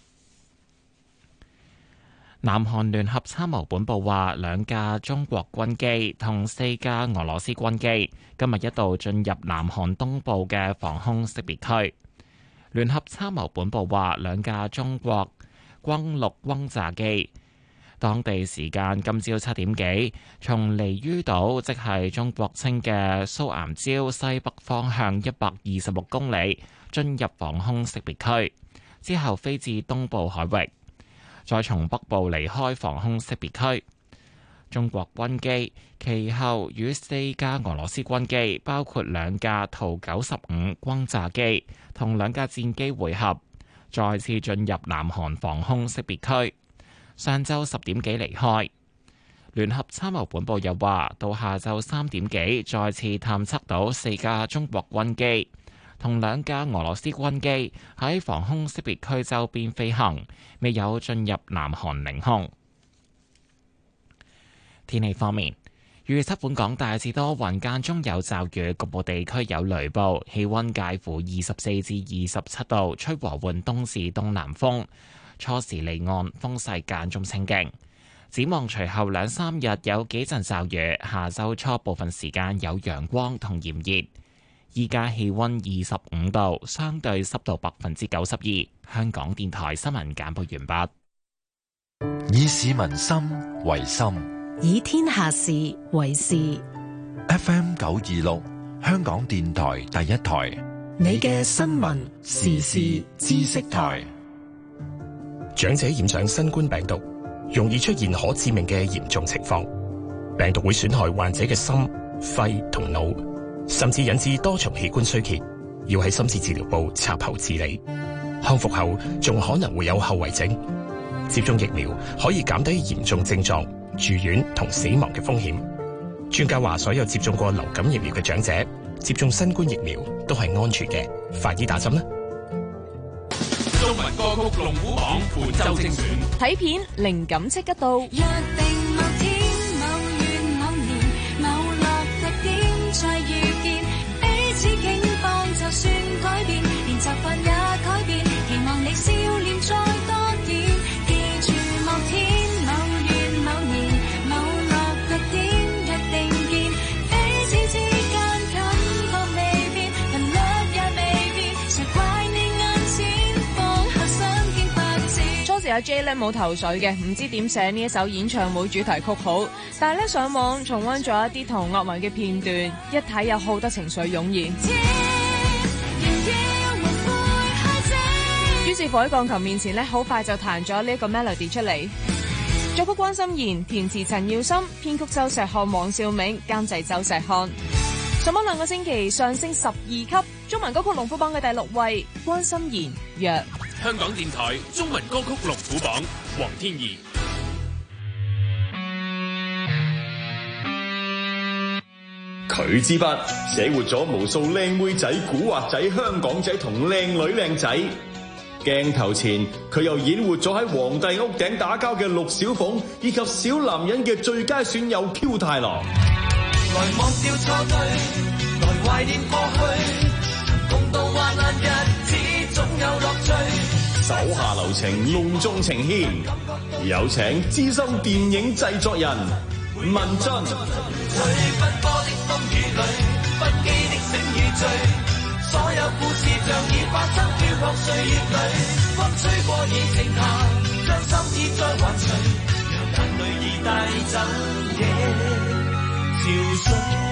南韓聯合參謀本部話，兩架中國軍機同四架俄羅斯軍機今日一度進入南韓東部嘅防空識別區。聯合參謀本部話，兩架中國轟六轟炸機當地時間今朝七點幾，從離於島，即係中國稱嘅蘇岩礁西北方向一百二十六公里，進入防空識別區，之後飛至東部海域，再從北部離開防空識別區。中國軍機其後與四架俄羅斯軍機，包括兩架圖九十五轟炸機同兩架戰機會合，再次進入南韓防空識別區。上晝十點幾離開。聯合參謀本部又話，到下晝三點幾再次探測到四架中國軍機同兩架俄羅斯軍機喺防空識別區周邊飛行，未有進入南韓領空。天氣方面，預測本港大致多雲，間中有驟雨，局部地區有雷暴，氣溫介乎二十四至二十七度，吹和緩東至東南風。初時離岸，風勢間中清勁。展望隨後兩三日有幾陣驟雨，下周初部分時間有陽光同炎熱。依家氣溫二十五度，相對濕度百分之九十二。香港電台新聞簡報完畢。以市民心為心， 以天下事為事。 F M 九二六，香港電台第一台， 你嘅新聞時事知識台。 長者染上新冠病毒，容易出現可致命嘅嚴重情況。病毒會損害患者嘅心、肺同腦，甚至引致多重器官衰竭，要喺深切治療部插喉治理。 康復後仲可能會有後遺症。接種疫苗可以減低嚴重症狀、住院同死亡嘅風險。專家話，所有接種過流感疫苗嘅長者接種新冠疫苗都係安全嘅，快啲打針啦！ 中文歌曲龍虎榜本周精選， 睇片靈感即刻到。 約定某天某月某年某樂特點再遇見，彼此境況就算改變，連習慣也改變，期望你笑臉再多點，記住某天某月某年某樂特點約定見，彼此之間感覺未變，頻率也未變，誰怪你眼前放下想見發展。 初時阿 J 咧冇頭緒嘅，唔知點寫呢一首演唱會主題曲好，但係咧上網重溫咗一啲同樂迷嘅片段，一睇有好多情緒湧現。於是乎喺鋼琴面前咧，好快就彈咗呢一個 melody 出嚟。作曲關心妍，填詞陳耀森，編曲周石漢、黃兆銘，監製周石漢。上榜兩個星期上升十二級，中文歌曲龍虎榜嘅第六位，關心妍若。 香港電台中文歌曲龍虎榜，黃天怡。 佢支筆寫活咗無數靚妹仔、古惑仔、香港仔同靚女靚仔。鏡頭前佢又演活咗喺皇帝屋頂打交嘅陸小鳳，以及小男人嘅最佳損友 Q 太郎。 來忘掉錯對，來懷念過去，共度患難日子總有樂趣。 手下留情，隆重呈獻，有請資深電影製作人文俊。 隨奔波的風雨裏，不羈的醒與醉，所有故事像已發生，飄泊歲月裏，風吹過已靜下，將心意再還誰，讓眼淚已帶走夜潮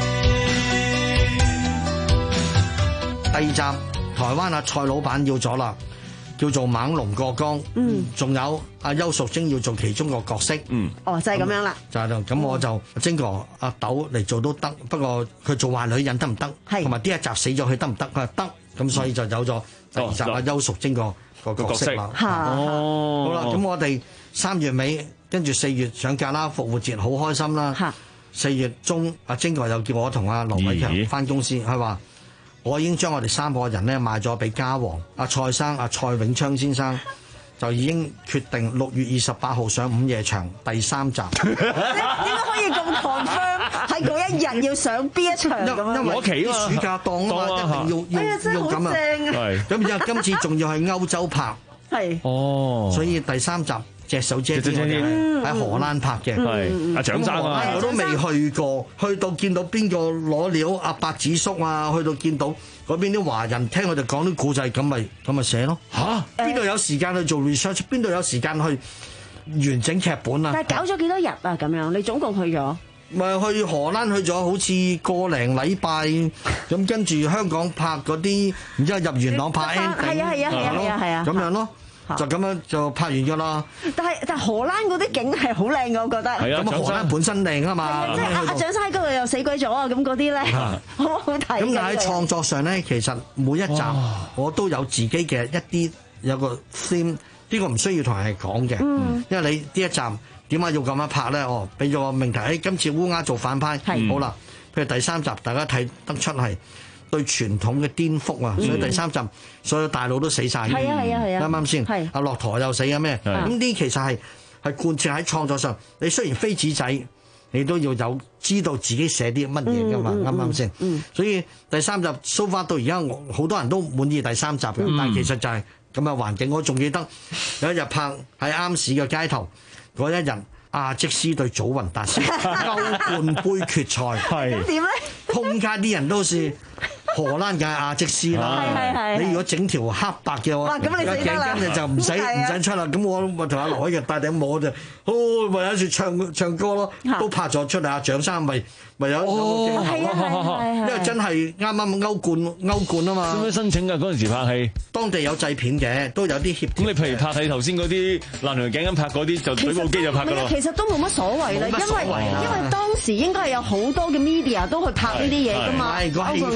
水。 第二集，台灣阿蔡老闆要咗啦，叫做猛龍過江。嗯，仲有阿邱淑貞要做其中個角色。嗯， 哦，就係咁樣啦。 就係咁，我就精哥阿豆嚟做都得，不過佢做壞女人得唔得？係，同埋呢一集死咗佢得唔得？佢話得，咁所以就有咗第二集阿邱淑貞個個角色啦。哦，好啦，咁我哋三月尾跟住四月上架啦，復活節好開心啦。四月中阿精哥又叫我同阿羅偉強翻公司，佢話。我已經將我哋三個人咧賣咗俾嘉禾，阿蔡生、阿蔡永昌先生就已經決定六月二十八號上午夜場第三集。 點解可以咁 confirm 喺嗰一日要上邊一場咁樣？ 因為啲暑假檔啊嘛，一定要要要咁啊。咁然後今次仲要喺歐洲拍，係哦，所以第三集。隻手遮天喺荷蘭拍嘅， 係阿蔣生啊， 我都未去過，去到見到邊個攞料，阿白子叔啊，去到見到嗰邊啲華人，聽佢哋講啲古仔，咁咪咁咪寫咯。嚇，邊度有時間去做 research？ 邊度有時間去完整劇本啊？ 但係搞咗幾多日啊？咁樣你總共去咗？ 咪去荷蘭去咗好似個零禮拜，咁跟住香港拍嗰啲，然之後入元朗拍 ending， 係啊係啊係啊係啊係啊， 咁樣咯。就咁樣就拍完㗎啦。 但係但係荷蘭嗰啲景係好靚㗎，我覺得。 係啊，咁荷蘭本身靚啊嘛。 即係阿阿蔣生喺嗰度又死鬼咗啊！咁嗰啲咧好好睇。 咁但係喺創作上咧，其實每一集我都有自己嘅一啲有個 theme，呢個唔需要同人哋講嘅。嗯。因為你呢一集點解要咁樣拍咧？哦，俾咗個命題，誒，今次烏鴉做反派，係好啦。譬如第三集，大家睇得出係對傳統嘅顛覆啊，所以第三集所有大佬都死晒。係啊係啊係啊，啱啱先？係阿駱駝又死啊咩？咁呢其實係係貫徹喺創作上。你雖然飛紙仔，你都要有知道自己寫啲乜嘢噶嘛？啱啱先？所以第三集 so far 到而家，我好多人都滿意第三集嘅，嗯、但係其實就係咁嘅環境。我仲記得有一日拍喺啱市嘅街頭嗰一日。阿積斯對祖雲達斯歐冠杯決賽，係點咧？通街啲人都是荷蘭嘅阿積斯啦。你如果整條黑白嘅話，咁你死得啦！你就唔使唔使出啦。咁我咪同阿羅偉強戴頂帽就，哦，咪喺度唱唱歌咯，都拍咗出嚟。阿蔣生咪咪有有個鏡頭咯，因為真係啱啱歐冠歐冠啊嘛。 點樣申請㗎？嗰陣時拍戲， 當地有製片嘅，都有啲協調。咁你譬如拍戲頭先嗰啲爛條頸咁拍嗰啲，就舉部機就拍㗎咯。 其實都冇乜所謂啦，因為因為當時應該係有好多嘅 media 都去拍呢啲嘢㗎嘛。歐冠杯嗰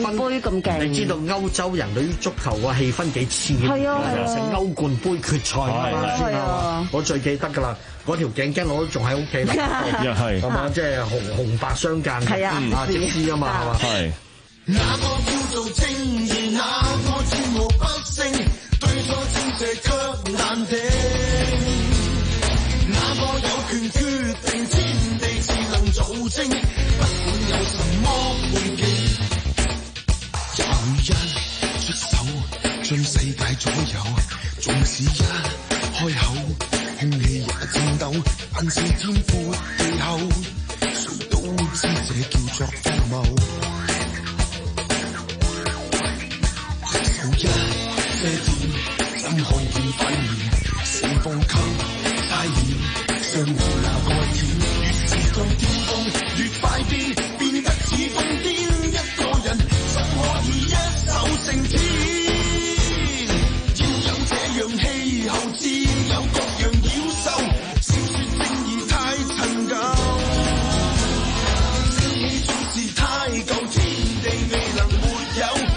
咁勁。 你知道歐洲人對於足球個氣氛幾熾烈？ 係啊係啊， 成歐冠杯決賽啱啱先啊！我最記得㗎啦，嗰條頸巾我都仲喺屋企啦， 又係係嘛？即係紅紅白相間嘅，啊精緻啊嘛，係嘛？ 係。 哪個叫做正義？哪個戰無不勝？對錯戰者卻難定。哪個有權決定天地自能造證？不管有什麼背景，有一出手將世界左右，縱使一開口，空氣也顫抖。但是天闊地厚，誰都知這叫做荒謬。一些天，怎看見反而成風給太熱，相互那個甜，越是將巔峰越快變，變得似瘋癲。一個人怎可以一手勝天？要有這樣氣候，自有各樣妖獸。小說正義太陳舊，正義總是太舊，天地未能沒有。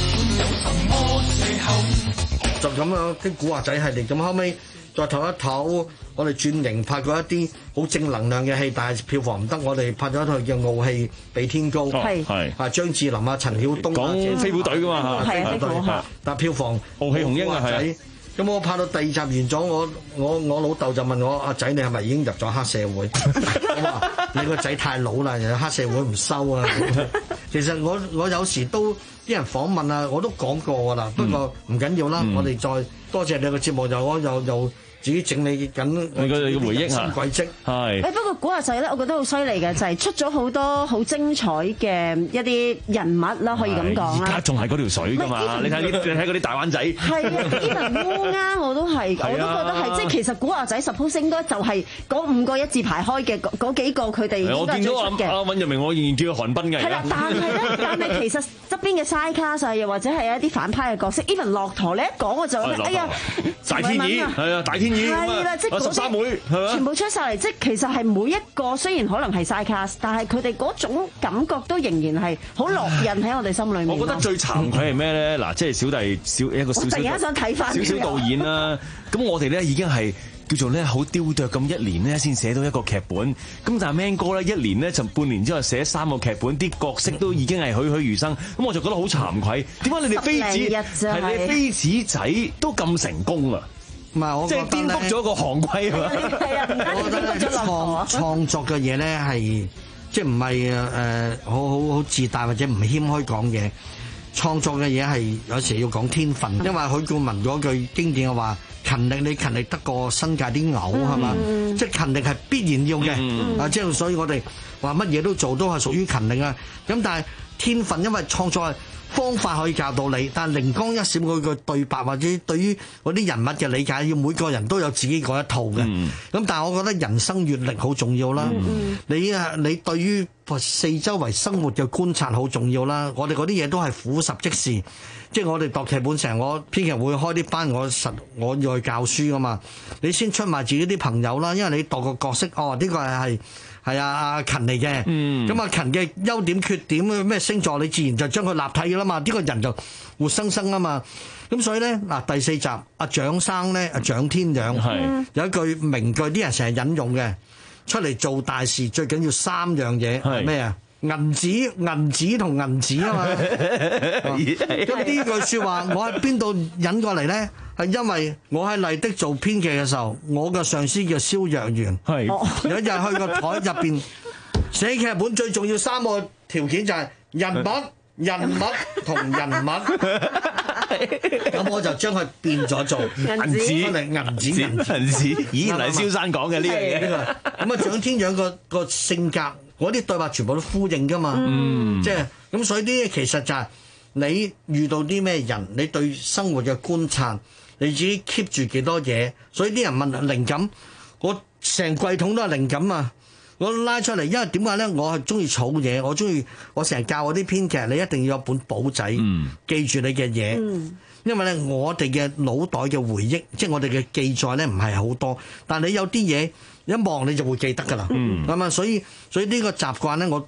就咁樣啲古惑仔系列，咁後尾再唞一唞，我哋轉型拍過一啲好正能量嘅戲，但係票房唔得，我哋拍咗一套叫《傲氣比天高》， 係係啊張智霖啊、陳曉東講飛虎隊㗎嘛， 飛虎隊，但係票房傲氣雄鷹啊係。 咁我拍到第二集完咗，我我我老豆就問我阿仔，你係咪已經入咗黑社會？我話你個仔太老啦，人黑社會唔收啊！其實我我有時都啲人訪問啊，我都講過㗎啦。不過唔緊要啦，嗯、我哋再多謝你個節目，就我又又自己整理緊你個你嘅回憶啊，軌跡係。誒不過古惑仔咧，我覺得好犀利嘅就係、是、出咗好多好精彩嘅一啲人物啦，可以咁講啦。 而家仲係嗰條水㗎嘛？你睇你睇嗰啲大灣仔。係啊，even 烏鴉我都係，我都覺得係，即係其實古惑仔 suppose 應該就係嗰五個一字排開嘅嗰幾個佢哋應該係最出嘅。 阿尹日明，我仍然叫佢韓冰嘅。 係啦，但係咧，但係其實側邊嘅 side cast 又或者係一啲反派嘅角色 ，even 駱駝你一講我就哎呀， 大天耳係啊，大天耳係啦，即係十三妹係嘛， 全部出晒嚟，即係其實係每一個雖然可能係 side cast，但係佢哋嗰種感覺都仍然係好烙印喺我哋心裏面。 我覺得最慚愧係咩咧？嗱，即係小弟小一個小小， 突然間想睇翻少少導演啦。咁我哋咧已經係叫做咧好雕琢咁一年咧先寫到一個劇本。咁但係 Man 哥咧一年咧就半年之後寫三個劇本，啲角色都已經係栩栩如生。咁我就覺得好慚愧。點解你哋飛子係你飛子仔都咁成功啊？ 唔係，我即係顛覆咗個行規啊！ 我覺得創創作嘅嘢咧係即係唔係誒好好好自大或者唔謙虛講嘢。創作嘅嘢係有時要講天分，因為許冠文嗰句經典嘅話：勤力你勤力得過新界啲牛係嘛？嗯、即係勤力係必然要嘅。嗯、啊，即係所以我哋話乜嘢都做都係屬於勤力啊。咁但係天分，因為創作係方法可以教到你，但係靈光一閃嗰句對白或者對於嗰啲人物嘅理解，要每個人都有自己嗰一套嘅。咁、嗯、但係我覺得人生閲歷好重要啦。嗯、你啊，你對於四周圍生活嘅觀察好重要啦。我哋嗰啲嘢都係俯拾即是，即係我哋讀劇本成，我編劇會開啲班，我實我要去教書噶嘛。你先出賣自己啲朋友啦，因為你度個角色，哦呢、呢個係係啊阿勤嚟嘅，咁阿勤嘅優點缺點咩星座，你自然就將佢立體噶啦嘛。呢、呢個人就活生生啊嘛。咁所以咧嗱，第四集阿蔣生咧，阿蔣天養有一句名句，啲人成日引用嘅。出嚟做大事最緊要三樣嘢係咩啊？銀紙、銀紙同銀紙啊嘛。咁呢句説話我喺邊度引過嚟咧？係因為我喺麗的做編劇嘅時候，我嘅上司叫蕭若元。係有一日去個台入邊寫劇本，最重要三個條件就係人物、人物同人物。咁我就將佢變咗做銀紙，銀紙，銀紙，銀紙。 咦，原來係蕭生講嘅呢樣嘢。 咁啊，蔣天養個個性格，嗰啲對話全部都呼應噶嘛。嗯，即係咁，所以呢啲其實就係你遇到啲咩人，你對生活嘅觀察，你自己 keep 住幾多嘢。所以啲人問靈感，我成櫃桶都係靈感啊！我拉出嚟，因為點解咧？我係中意儲嘢，我中意我成日教我啲編劇，你一定要有本簿仔，嗯、記住你嘅嘢。嗯、因為咧，我哋嘅腦袋嘅回憶，即係我哋嘅記載咧，唔係好多。但係你有啲嘢一望你就會記得㗎啦。係嘛、嗯？所以所以呢個習慣咧，我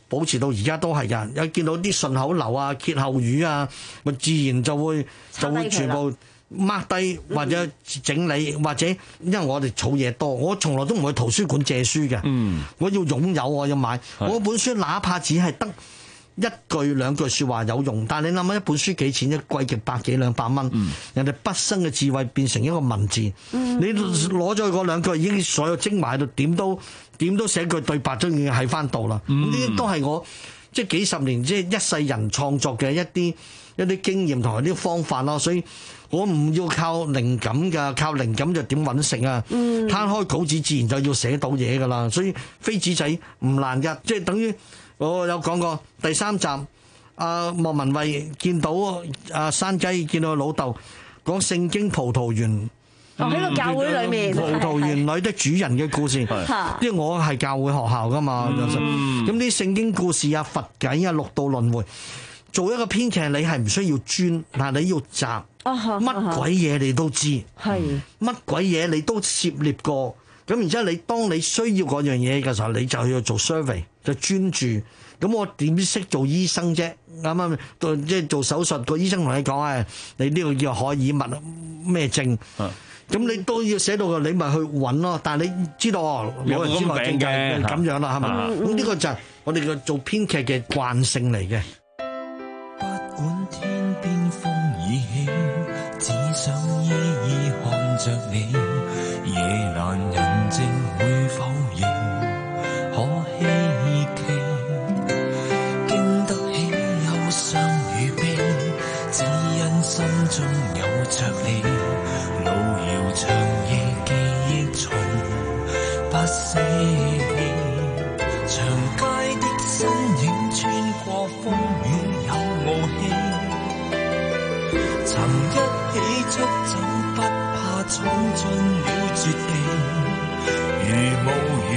保持到而家都係㗎。有見到啲順口溜啊、歇後語啊，咪自然就會就會全部 mark 低或者整理，或者因為我哋儲嘢多，我從來都唔去圖書館借書嘅。嗯，我要擁有，我要買。我本書哪怕只係得一句兩句説話有用，但係你諗下一本書幾錢？一貴極百幾兩百蚊，嗯、人哋畢生嘅智慧變成一個文字，嗯、你攞咗嗰兩句已經所有精埋喺度，點都點都寫句對白都已經喺翻度啦。咁呢啲都係我即係幾十年即係一世人創作嘅一啲一啲經驗同埋啲方法咯。所以我唔要靠靈感㗎，靠靈感就點揾食啊？嗯、攤開稿紙自然就要寫到嘢㗎啦。所以飛紙仔唔難㗎，即係等於。我有講過第三集，阿莫文蔚見到阿山雞見到老豆講聖經葡萄園， 哦喺個教會裏面， 葡萄園裏的主人嘅故事，因為我係教會學校噶嘛，咁啲聖經故事啊、佛偈啊、六道輪迴，做一個編劇你係唔需要專，但係你要集，乜鬼嘢你都知，乜鬼嘢你都涉獵過。咁然之後，你當你需要嗰樣嘢嘅時候，你就要做 survey，就專注。咁我點識做醫生啫？啱啱即係做手術，個醫生同你講誒，你呢個叫荷爾物咩症？咁你都要寫到嘅，你咪去揾咯。但係你知道哦，老人之內症嘅咁樣啦，係咪？咁呢個就係我哋嘅做編劇嘅慣性嚟嘅。 不管天邊風已起，只想依依看着你。夜闌人靜會否認可希冀，經得起憂傷與悲，只因心中有着你。路遙長夜記憶從不捨棄，長街的身影穿過風雨有傲氣，曾一起出走不怕闖進了絕地，如霧如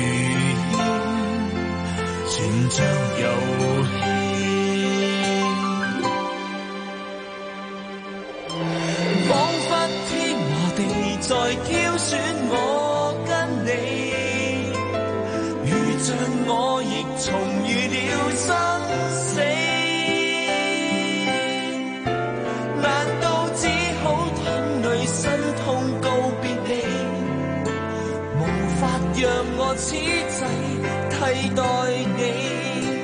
煙，全像遊戲。彷彿天和地在挑選我跟你，如像我亦重遇了生死。難道只好淌淚心痛告別你，無法讓我此際替代你。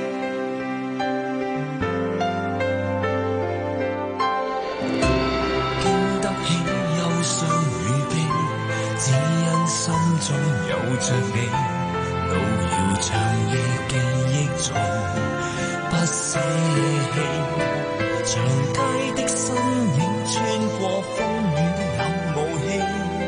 經得起憂傷與悲，只因心中有着你。路遙長夜記憶從不捨棄，長街的身影穿過風雨有傲氣，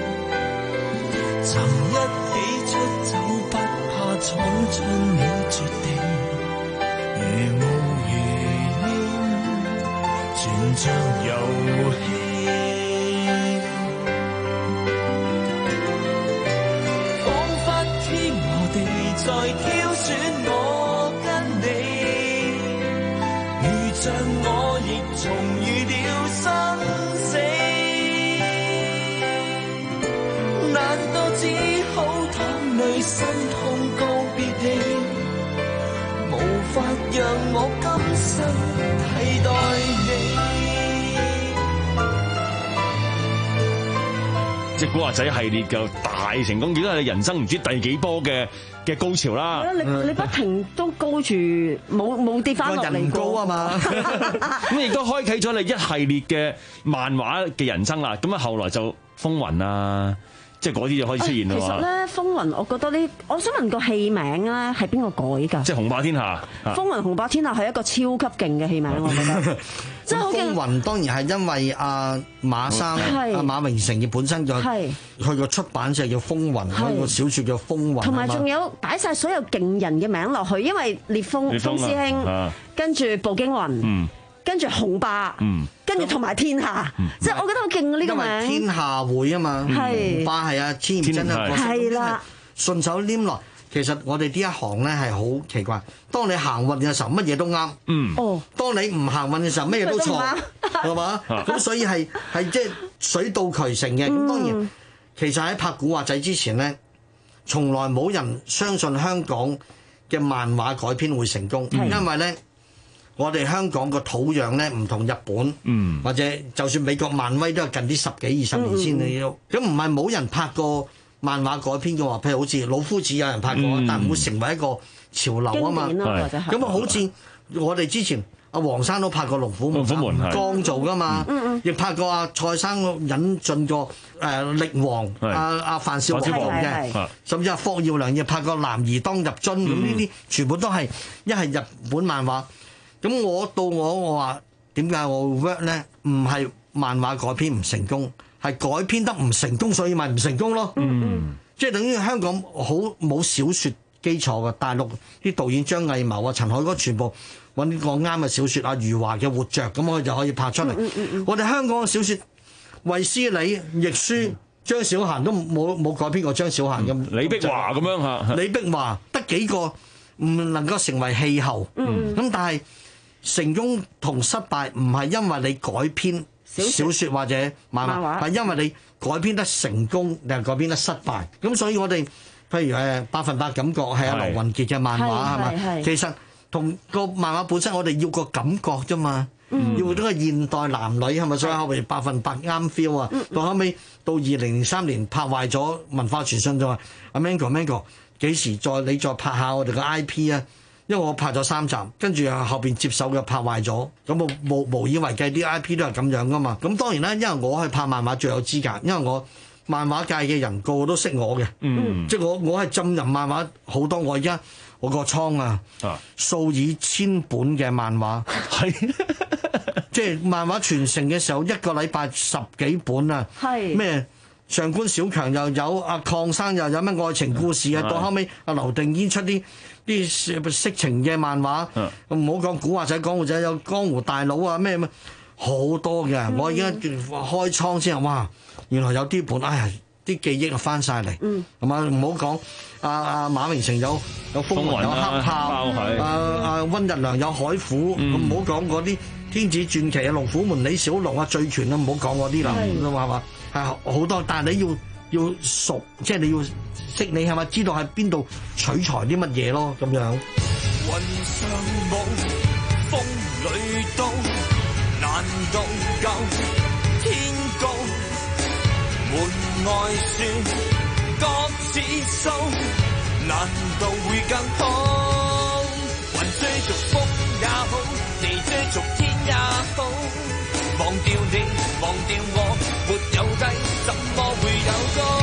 曾一起出走不怕闖進了絕地，如霧如煙，全像遊戲。彷彿天和地在挑選我跟你，如像我亦重遇了生死。難道只好淌淚心痛告別你，無法讓我今生替代你。 即係古惑仔系列嘅大成功，亦都係你人生唔知第幾波嘅嘅高潮啦。 係咯，你你不停都高住，冇冇跌翻落嚟人高啊嘛。 咁亦都開啟咗你一系列嘅漫畫嘅人生啦。咁啊，後來就風雲啊，即係嗰啲就開始出現啦。 其實咧，風雲，我覺得呢，我想問個戲名咧係邊個改㗎？ 即係雄霸天下。 風雲雄霸天下係一個超級勁嘅戲名，我覺得。即係好勁。 風雲當然係因為阿馬生阿馬榮成嘅本身就佢個出版社叫風雲，佢個小説叫風雲。 同埋仲有擺晒所有勁人嘅名落去，因為烈風風師兄，跟住步驚雲。跟住雄霸，跟住同埋天下，即係我覺得好勁啊！呢個名， 因為天下會啊嘛，雄霸係啊，千葉真啊， 係啦， 順手拈來。其實我哋呢一行咧係好奇怪，當你行運嘅時候，乜嘢都啱；嗯，哦，當你唔行運嘅時候，乜嘢都錯，係嘛？咁所以係係即係水到渠成嘅。咁當然，其實喺拍古惑仔之前咧，從來冇人相信香港嘅漫畫改編會成功， 嗯因為咧我哋香港個土壤咧唔同日本， 嗯、 或者就算美國漫威都係近啲十幾二十年先你都，咁唔係冇人拍過漫畫改編嘅話，譬如好似老夫子有人拍過，嗯、但唔會成為一個潮流啊嘛。咁啊，好似我哋之前阿黃生都拍過《龍虎門》，剛做噶嘛，亦拍過阿蔡生引進過誒力王阿阿范少皇嘅，甚至阿霍耀良亦拍過《男兒當入樽》咁呢啲，全部都係一係日本漫畫。咁我到我我話點解我會 work 咧？唔係漫畫改編唔成功，係改編得唔成功，所以咪唔成功咯。嗯，即係等於香港好冇小説基礎嘅，大陸啲導演張藝謀啊、陳凱歌全部揾個啱嘅小説啊，余華嘅《活着》咁我就可以拍出嚟。嗯嗯嗯、我哋香港嘅小説，衛斯理、亦舒、張小嫻都冇冇改編過張小嫻咁。 李碧華咁樣嚇， 李碧華得幾個唔能夠成為氣候。嗯，咁但係。成功同失敗唔係因為你改編小説或者漫畫，係因為你改編得成功定係改編得失敗。咁所以我哋譬如誒百分百感覺係阿羅雲傑嘅漫畫係嘛？其實同個漫畫本身我哋要個感覺啫嘛，嗯、要嗰個現代男女係咪？所以後邊百分百啱 feel 啊！嗯、到後尾到二零零三年拍壞咗文化傳信就話阿 Mango Mango 幾時再你再拍下我哋個 I P 啊？因為我拍咗三集，跟住後邊接手嘅拍壞咗，咁我無無以為繼，啲 I P 都係咁樣噶嘛。咁當然啦，因為我去拍漫畫最有資格，因為我漫畫界嘅人個個都識我嘅，嗯、即係我我係浸淫漫畫好多。我而家我個倉啊，數以千本嘅漫畫，係即係漫畫傳承嘅時候，一個禮拜十幾本啊，咩？上官小強又有，阿鄺生又有咩愛情故事啊？到後尾阿劉定堅出啲啲色情嘅漫畫，唔好講古惑仔、江湖仔，有江湖大佬啊咩咩，好多嘅。嗯、我而家開倉先啊，哇！原來有啲本，哎呀，啲記憶啊翻晒嚟，係嘛？唔好講阿阿馬榮成有有風雲有黑豹，阿阿温日良有海虎，唔好講嗰啲天子傳奇啊、龍虎門李小龍啊、醉拳啊，唔好講嗰啲啦，係嘛？係好多，但係你要要熟，即係你要識，你係咪知道喺邊度取材啲乜嘢咯？咁樣。雲上舞，風裏刀，難道夠天高？門外雪，各自掃，難道會更好？雲追逐風也好，地追逐天也好。忘掉你，忘掉我，沒有低，怎麼會有高？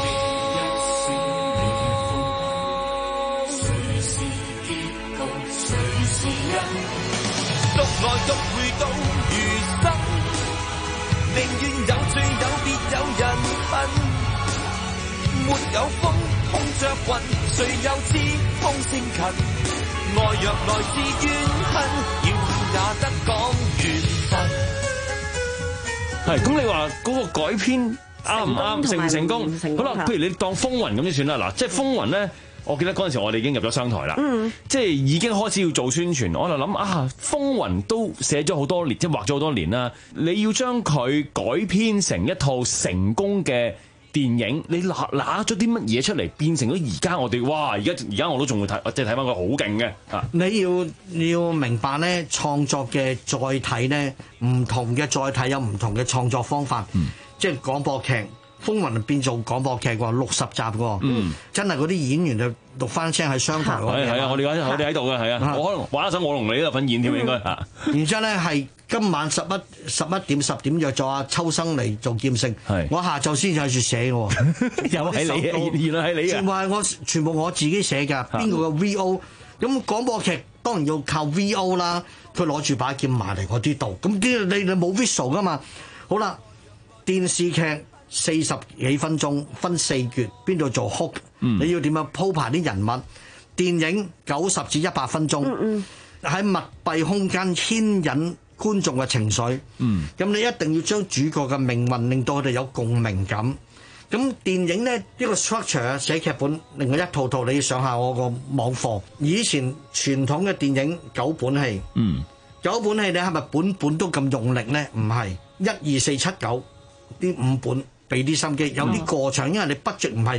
誰是結局，誰是因？獨來獨回到餘生，寧願有罪有別有人恨。沒有風，空着雲，誰又知風聲近？愛若來自怨恨，要也得講緣分。 係咁，你話嗰個改編啱唔啱，成唔成功？成功好啦，譬如你當風雲咁先算啦。嗱，即係風雲咧，我記得嗰陣時我哋已經入咗商台啦，嗯、即係已經開始要做宣傳。我就諗啊，風雲都寫咗好多年，即係畫咗好多年啦。你要將佢改編成一套成功嘅電影，你拿拿咗啲乜嘢出嚟，變成咗而家我哋哇！而家而家我都仲會睇，即係睇翻佢好勁嘅啊！ 你要你要明白咧，創作嘅載體咧，唔同嘅載體有唔同嘅創作方法。嗯、即係廣播劇《風雲》變做廣播劇喎，六十集喎。嗯，真係嗰啲演員就讀翻聲喺商台嗰邊。係啊，我哋我哋喺度嘅係啊，我可能玩一陣我同你都有份演添應該啊。然之後咧係。今晚十一十一點十點約咗阿秋生嚟做劍聖，是我下晝先喺處寫嘅， 又係你，原來係你啊！全部係我，全部我自己寫㗎。邊個嘅 V O？咁廣播劇當然要靠 V O 啦。佢攞住把劍埋嚟我啲度，咁啲你你冇 visual 㗎嘛？好啦，電視劇四十幾分鐘分四橛，邊度做 hook？、嗯、你要點樣鋪排啲人物？電影九十至一百分鐘，喺、嗯嗯、密閉空間牽引觀眾嘅情緒，咁、嗯、你一定要將主角嘅命運令到佢哋有共鳴感。咁電影呢，呢、呢個 structure 寫劇本，另外一套套你要上下我個網課。以前傳統嘅電影九本戲，嗯、九本戲你係咪本本都咁用力呢？唔係，一二四七九啲五本俾啲心機，有啲過場，因為你 budget 唔係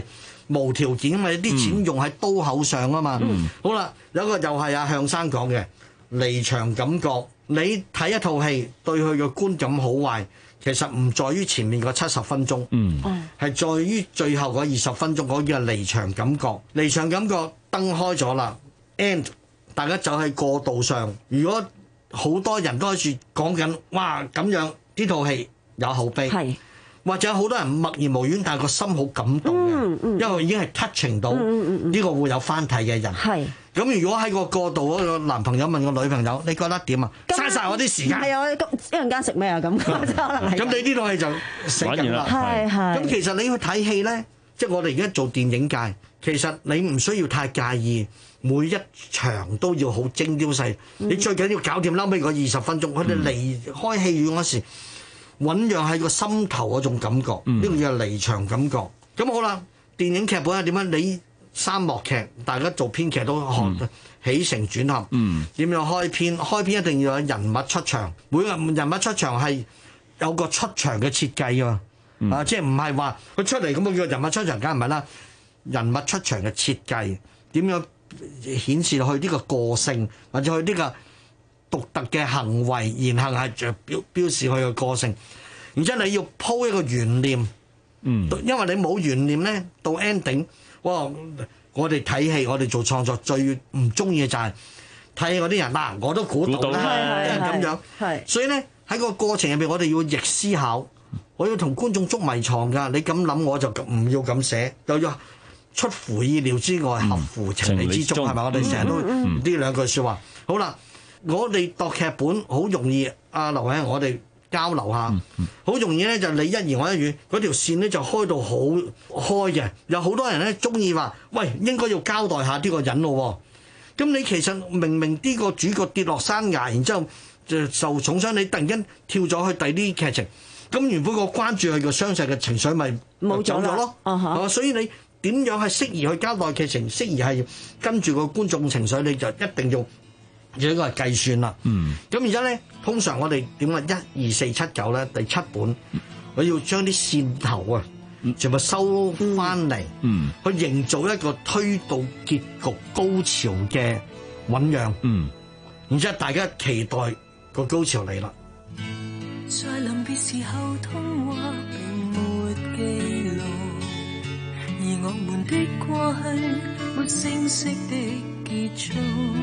無條件，因為啲錢用喺刀口上啊嘛。嗯、好啦，有個又係阿向生講嘅離場感覺，你睇一套戲對佢嘅觀感好壞，其實唔在於前面個七十分鐘，係、嗯、在於最後嗰二十分鐘嗰叫離場感覺。離場感覺燈開咗啦 ，end 大家就喺過渡上。如果好多人都喺度講緊，哇咁樣呢套戲有口碑。或者好多人默然無語，但係個心好感動嘅，嗯嗯、因為已經係 touching 到呢個會有翻睇嘅人。係咁、嗯，如果喺個過渡嗰個男朋友問個女朋友，你覺得點啊？嘥晒我啲時間。係啊， 一陣間食咩啊？咁可能係。咁你呢套戲就死緊啦。係係。咁其實你去睇戲咧，即係我哋而家做電影界，其實你唔需要太介意每一場都要好精雕細。嗯、你最緊要搞掂撈尾嗰二十分鐘，佢哋離開戲院嗰時。醞釀喺個心頭嗰種感覺，呢個叫離場感覺。咁好啦，電影劇本係點樣？你三幕劇，大家做編劇都學、嗯、起承轉合，點、嗯、樣開篇？開篇一定要有人物出場，每個人物出場係有個出場嘅設計啊，嗯、啊，即係唔係話佢出嚟咁我叫人物出場，梗係唔係啦？人物出場嘅設計點樣顯示去呢個個性，或者去呢個獨特嘅行為言行係著表標示佢嘅個性，然之後你要鋪一個懸念，嗯，因為你冇懸念咧，到 ending，哇！我哋睇戲，我哋做創作最唔中意嘅就係睇戲嗰啲人嗱，我都估到啦，咁樣，係，所以咧喺個過程入邊，我哋要逆思考，我要同觀眾捉迷藏㗎。你咁諗我就唔要咁寫，又要出乎意料之外，合乎情理之中，係咪？我哋成日都呢兩句説話。好啦。我哋讀劇本好容易，阿劉偉，我哋交流下，好、嗯嗯、容易咧就你一言我一語，嗰條線咧就開到好開嘅。有好多人咧中意話，喂，應該要交代下呢個人咯。咁你其實明明呢個主角跌落山崖，然之後就受重傷，你突然間跳咗去第二啲劇情，咁原本個關注佢個傷勢嘅情緒咪冇咗咯。Uh huh. 所以你點樣係適宜去交代劇情，適宜係跟住個觀眾情緒，你就一定要。呢個係計算啦，咁而家咧，通常我哋點啊？一二四七九咧，第七本，我要將啲線頭啊，全部收翻嚟，嗯、去營造一個推到結局高潮嘅醞釀。嗯，然之後大家期待個高潮嚟啦。在臨別時候，通話並沒記錄，而我們的過去沒聲息的結束。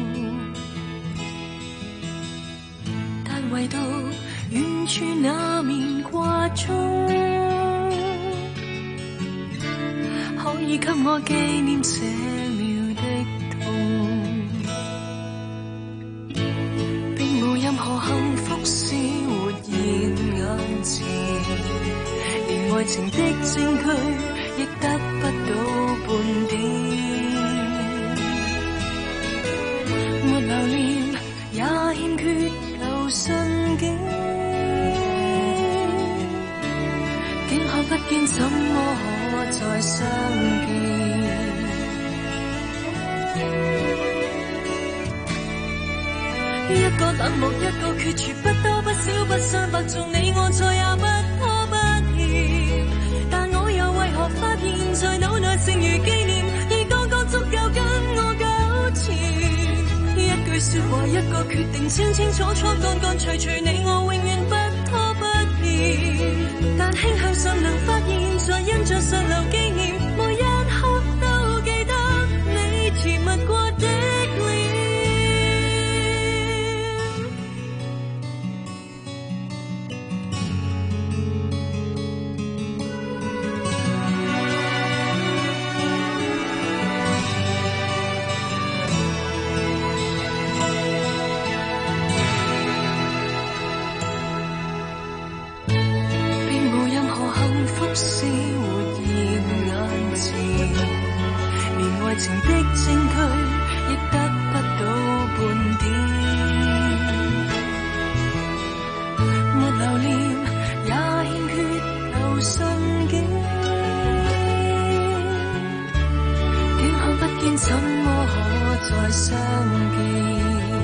唯獨遠處那面掛鐘，可以給我紀念這秒的痛，並無任何幸福是活現眼前，連愛情的證據亦得不到半點，沒留念也欠缺信境，竟看不見，怎麼可再相見？一個冷漠，一個決絕，不多不少，不相伯仲，你我再也不拖不欠。但我又為何發現，在腦內剩餘紀念，已剛剛足夠跟我糾纏。一句說話，一個決定，清清楚楚，乾乾脆脆，你我永遠不拖不欠。但輕向上能發現，在印象上留紀念，每一刻都記得你甜蜜過的臉。情的證據亦得不到半點，沒留念也欠缺留信境，竟看不見，怎麼可再相見？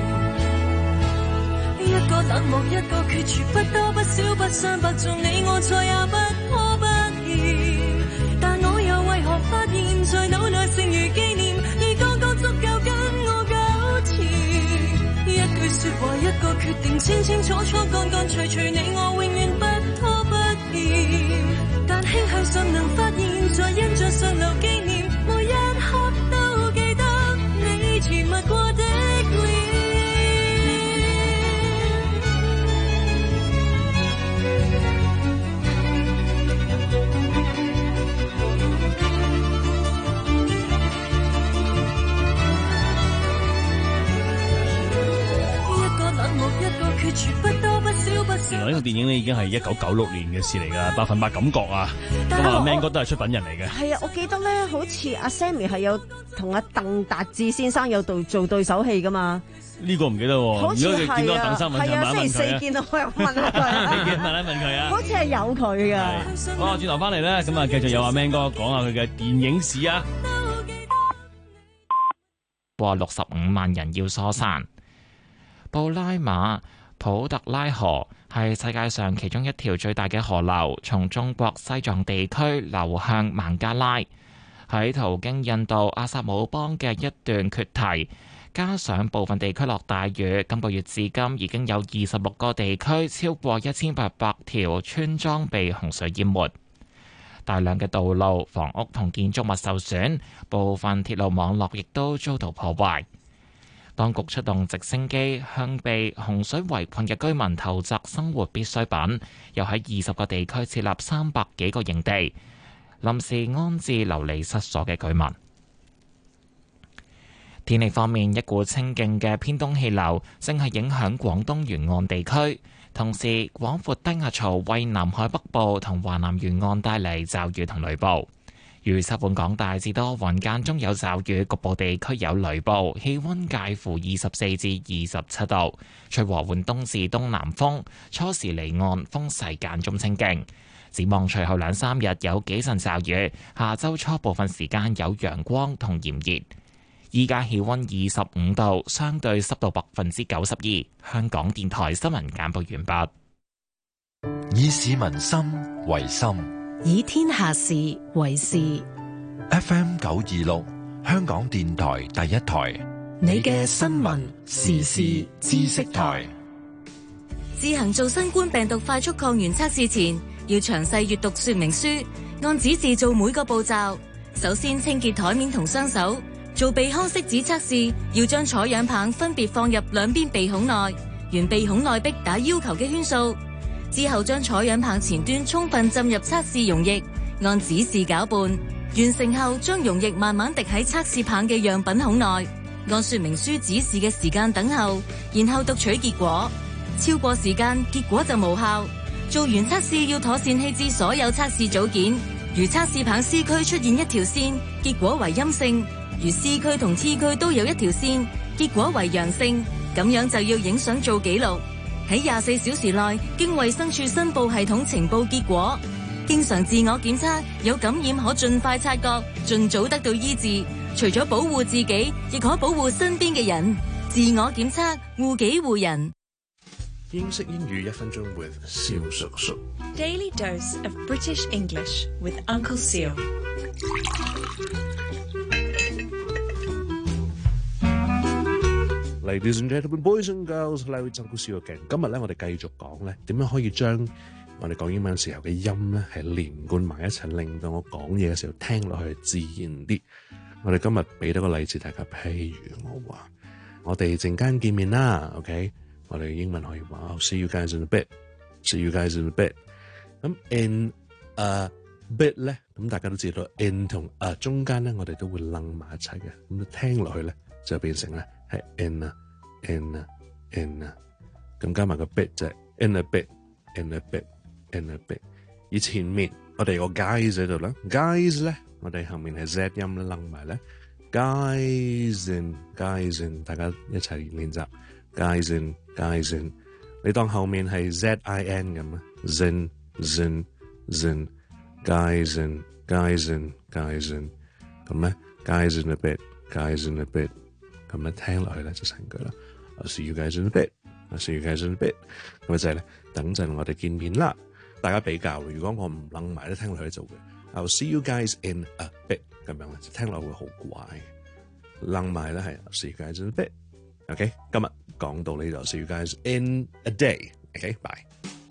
一個冷漠，一個決絕，不多不少，不相伯仲，你我再也不拖不欠。但我又為何發現，在決定清清楚楚、乾乾脆脆，你我永遠不拖不欠。但輕向上能發現，在印象上留紀念，每一刻都記得你甜蜜過的臉。 原來呢個電影咧已經係一九九六年嘅事嚟㗎，百分百感覺啊！咁啊，Man 哥都係出品人嚟嘅。 係啊，我記得咧，好似阿 Sammy 係有同阿鄧達智先生有對做對手戲㗎嘛。 呢個唔記得喎。 好似如果你見到鄧生問係啊， 問星期四見到我又問下佢。 你見問一問佢啊？ 好似係有佢㗎。 好，轉頭翻嚟咧，咁啊，繼續有阿 Man 哥講下佢嘅電影史啊。 過六十五萬人要疏散。布拉馬普特拉河係世界上其中一條最大嘅河流，從中國西藏地區流向孟加拉，喺途經印度阿薩姆邦嘅一段決堤，加上部分地區落大雨，今個月至今已經有二十六個地區超過一千八百條村莊被洪水淹沒，大量嘅道路、房屋同建築物受損，部分鐵路網絡亦都遭到破壞。當局出動直升機向被洪水圍困嘅居民投擲生活必需品，又喺二十個地區設立三百幾個營地，臨時安置流離失所嘅居民。天氣方面，一股清勁嘅偏東氣流正係影響廣東沿岸地區，同時廣闊低壓槽為南海北部同華南沿岸帶嚟驟雨同雷暴。預測本港大致多雲，間中有驟雨，局部地區有雷暴，氣溫介乎二十四至二十七度，吹和緩東至東南風，初時離岸風勢間中清勁。展望隨後兩三日有幾陣驟雨，下周初部分時間有陽光同炎熱。依家氣溫二十五度，相對濕度百分之九十二。香港電台新聞簡報完畢。 以市民心為心， 以天下事為事。 F M 九二六，香港電台第一台， 你嘅新聞時事知識台。 自行做新冠病毒快速抗原測試前，要詳細閱讀說明書，按指示做每個步驟。首先清潔台面同雙手。做鼻腔拭子測試，要將採樣棒分別放入兩邊鼻孔內，沿鼻孔內壁打要求嘅圈數。之後將採樣棒前端充分浸入測試溶液，按指示攪拌。完成後，將溶液慢慢滴喺測試棒嘅樣品孔內，按說明書指示嘅時間等候，然後讀取結果。超過時間，結果就無效。做完測試要妥善棄置所有測試組件。如測試棒 C 區出現一條線，結果為陰性。如 C 區同 T 區都有一條線，結果為陽性，咁樣就要影相做記錄，喺廿四小時內經衛生署申報系統呈報結果。經常自我檢測，有感染可盡快察覺，盡早得到醫治。除咗保護自己，亦可保護身邊嘅人。自我檢測，護己護人。 英式英語一分鐘 with 蕭叔叔。 Daily dose of British English with Uncle Seal。 Ladies and gentlemen, boys and girls, hello, it's Uncle Seal again。今日咧，我哋繼續講咧，點樣可以將我哋講英文時候嘅音咧，係連貫埋一齊，令到我講嘢嘅時候聽落去自然啲。我哋今日俾多個例子大家，譬如我話，我哋陣間見面啦 ，OK？ 我哋英文可以話 I'll see you guys in a bit，see you guys in a bit。咁 in a bit 咧，咁大家都知道 in 同 a 中間咧，我哋都會楞埋一齊嘅，咁聽落去咧就變成咧。係 in 啊 in 啊 in 啊，咁加埋個 bit 就係 in a bit in a bit in a bit。而前面我哋有個 guys 喺度啦 ，guys 咧我哋後面係 z 音咧，楞埋咧 guys in guys in， 大家一齊練習 guys in guys in。你當後面係 z i n 咁啊 ，zin zin zin guys in guys in guys in， 咁咧 guys in a bit guys in a bit。咁樣聽落去咧就成句啦。I'll see you guys in a bit. I'll see you guys in a bit。咁就係咧，等陣我哋見面啦。大家比較，如果我唔楞埋咧，聽落去就會 I'll see you guys in a bit 咁樣咧，就聽落會好怪。楞埋咧係 I'll see you guys in a bit。OK， 今日講到呢度，see you guys in a day。OK，bye。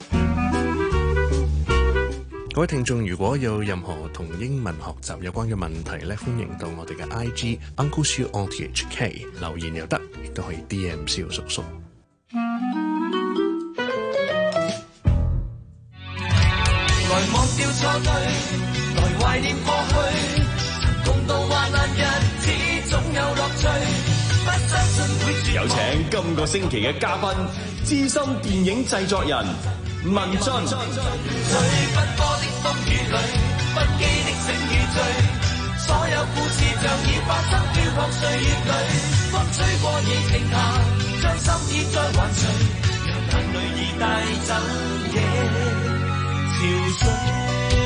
各位聽眾，如果有任何同英文學習有關嘅問題咧，歡迎到我哋嘅 I G Uncle Siu O T H K 留言又得，亦都可以 D M 蕭叔叔。 來忘掉錯對，來懷念過去，共度患難日子總有樂趣。不相信會有請今個星期嘅嘉賓，資深電影製作人文俊。 最不過的風雨裏，不羈的醒與醉，所有故事像已發生飄泊歲月裏，風吹過已停下，將心意再還誰，讓眼淚已帶走夜潮水。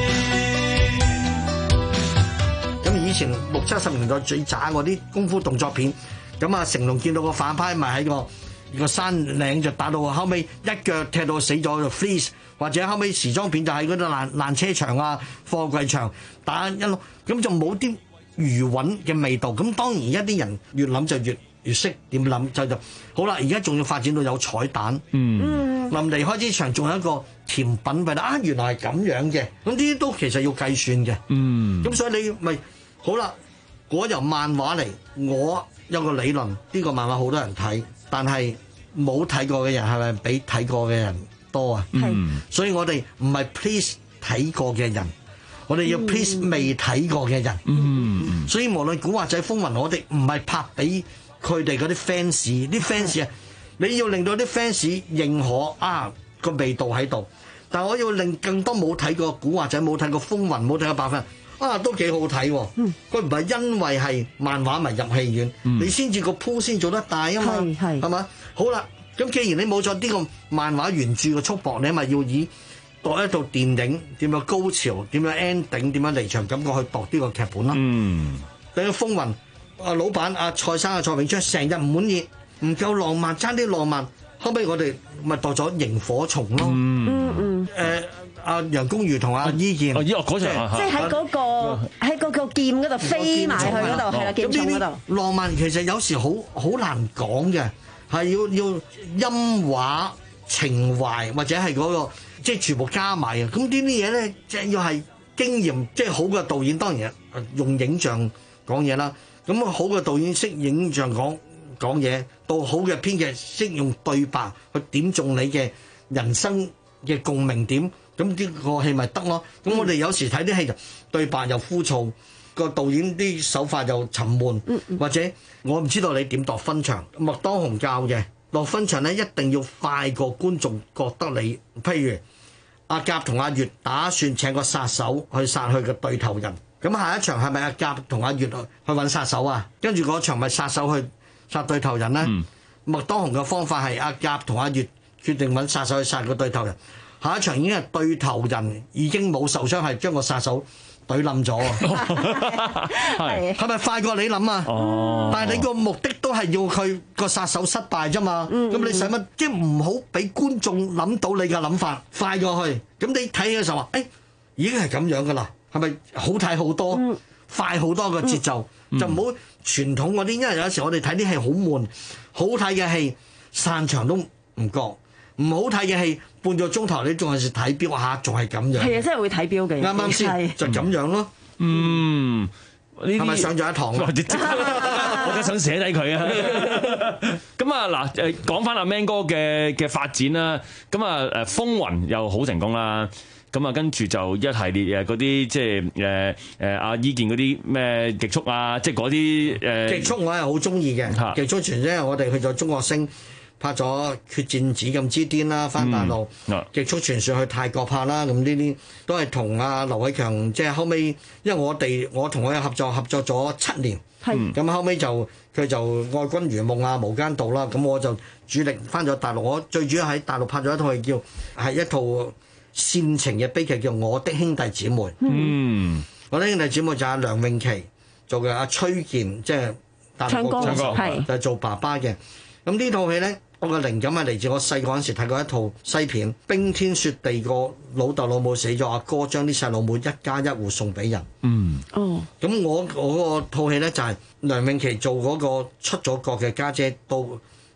咁以前六七十年代最渣嗰啲功夫動作片，咁啊成龍見到個反派咪喺個個山嶺就打到後尾一腳踢到死咗就 freeze， 或者後尾時裝片就喺嗰度爛爛車場啊貨櫃場打一路，咁就冇啲餘韻嘅味道。咁當然而家啲人越諗就越越識點諗，就就好啦。而家仲要發展到有彩蛋，嗯，臨離開之場仲有一個甜品俾你啊，原來係咁樣嘅。咁呢啲都其實要計算嘅，嗯，咁所以你咪好啦。我由漫畫嚟，我有個理論，呢個漫畫好多人睇，但係冇睇過嘅人係咪比睇過嘅人多啊？係，所以我哋唔係 please 睇過嘅人，我哋要 please 未睇過嘅人。嗯，所以無論古惑仔風雲，我哋唔係拍俾佢哋嗰啲 fans，啲 fans 啊，你要令到啲 fans 認可啊個味道喺度，但係我要令更多冇睇過古惑仔、冇睇過風雲、冇睇過白髮。啊，都幾好睇喎！佢唔係因為係漫畫迷入戲院，嗯、你先至個鋪先做得大啊嘛，係嘛？好啦，咁既然你冇咗呢個漫畫原著嘅束縛，你咪要以度一套電影點樣高潮、點樣 ending、點樣離場感覺去度呢個劇本啦。嗯，你個風雲啊，老闆阿蔡生啊，蔡永昌成日唔滿意，唔夠浪漫，差啲浪漫，後尾我哋咪度咗螢火蟲咯。嗯嗯，誒、呃。阿楊恭如同阿伊健，哦，依個嗰場， 即係喺嗰個喺嗰個劍嗰度飛埋去嗰度，係啦，劍蟲嗰度。 浪漫其實有時好好難講嘅，係要要音畫情懷或者係嗰個即係全部加埋啊！咁呢啲嘢咧，即係要係經驗，即係好嘅導演當然用影像講嘢啦。咁好嘅導演識影像講講嘢，到好嘅編劇識用對白去點中你嘅人生嘅共鳴點。咁呢個戲咪得咯？咁、嗯、我哋有時睇啲戲就對白又枯燥，個導演啲手法又沉悶，嗯嗯、或者我唔知道你點度分場。麥當雄教嘅落分場咧，一定要快過觀眾覺得你。譬如阿甲同阿月打算請個殺手去殺佢嘅對頭人，咁下一場係咪阿甲同阿月去揾殺手啊？跟住嗰場咪殺手去殺對頭人咧？嗯、麥當雄嘅方法係阿甲同阿月決定揾殺手去殺個對頭人。下一場已經係對頭人已經冇受傷，係將個殺手懟冧咗啊！係係咪快過你諗啊？哦！但係你個目的都係要佢個殺手失敗啫嘛。咁、嗯、你使乜即係唔好俾觀眾諗到你嘅諗法快過去？咁你睇嘅時候話，誒、欸、已經係咁樣噶啦，係咪好睇好多、嗯、快好多個節奏？嗯、就唔好傳統嗰啲，因為有時我哋睇啲戲好悶，好睇嘅戲散場都唔覺。唔好睇嘅戲，半個鐘頭你仲係睇標下，仲係咁樣。係啊，真係會睇標嘅。啱啱先就咁樣咯。嗯，係咪上咗一堂？ 我真想寫低佢啊！咁啊嗱，誒講翻阿 Man 哥嘅嘅發展啦。咁啊誒風雲又好成功啦。咁啊跟住就一系列誒嗰啲即係誒誒阿伊健嗰啲咩極速啊，即係嗰啲誒。 極速我係好中意嘅。極速全因為我哋去咗中國星。拍咗《決戰紫禁之巔》啦，翻大陸《極速傳說》去泰國拍啦，咁呢啲都係同阿劉偉強，即係後尾，因為我哋我同佢有合作，合作咗七年，咁是後尾就佢就《愛君如夢》啊，《無間道》啦，咁我就主力翻咗大陸，我最主要喺大陸拍咗一套戲叫係一套煽情嘅悲劇，叫《我的兄弟姊妹》。嗯，我的兄弟姊妹就係梁詠琪做嘅，阿崔健即係大陸國歌手，就係做爸爸嘅。咁呢套戲咧。我嘅靈感係嚟自我細個嗰陣時睇過一套西片，冰天雪地個老豆老母死咗，阿哥將啲細路妹一家一戶送俾人。嗯，哦，咁我我個套戲咧就係梁詠琪做嗰個出咗國嘅家姐，到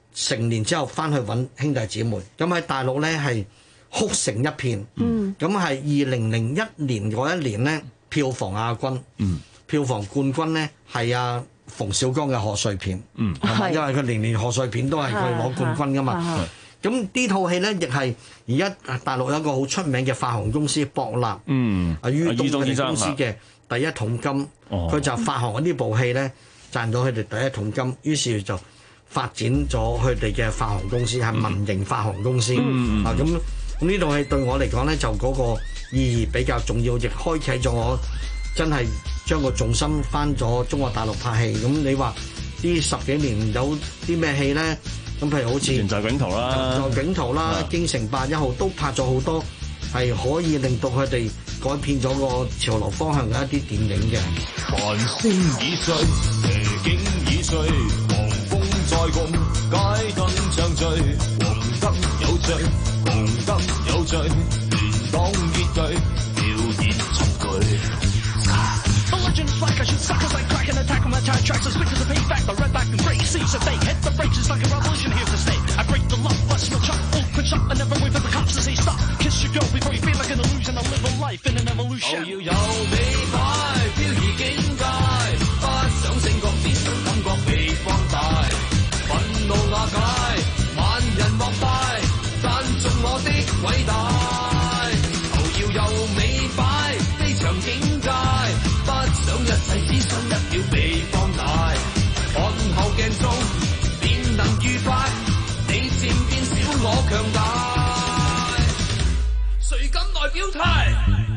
成年之後翻去揾兄弟姊妹，咁喺大陸咧係哭成一片。咁係二零零一年嗰一年咧，票房亞軍，嗯、票房冠軍咧係阿馮小剛嘅賀歲片，嗯、因為佢年年賀歲片都係佢攞冠軍噶嘛。咁呢套戲咧亦係而家大陸有一個好出名嘅發行公司博納，嗯、阿于東嘅公司嘅第一桶金，佢、哦、就發行呢部戲咧賺咗佢哋第一桶金，於是就發展咗佢哋嘅發行公司係民營發行公司。嗯、啊咁咁呢套戲對我嚟講咧就嗰個意義比較重要，亦開啟咗我真係將個重心翻咗中國大陸拍戲。咁你話呢十幾年有啲咩戲咧？咁譬如好似《人在囧途》啦，《人在囧途》啦，《京城八一號》都拍咗好多，係可以令到佢哋改變咗個潮流方向嘅一啲電影嘅。 繁星已碎，夜景已碎，狂風再共，街燈唱醉，黃燈有罪，紅燈有罪，連黨結隊，表演沉醉。The legends like I shoot suckers like crack and attack on my tire tracks as quick as a payback. The red back and gray seas that they hit the brakes like a revolution here to stay. I break the love, bust my chop, open shop. I never wait for the cops to say stop. Kiss your girl before you feel like an illusion. I live a life in an evolution. 我要有美擺，飄移境界，不想勝覺，只想感覺被放大。憤怒瓦解，萬人膜拜，讚頌我的偉大。頭要有美擺，飛翔境界。想一世只想一秒被放大，看後鏡中便能愉快，你漸變小我強大，誰敢來表態？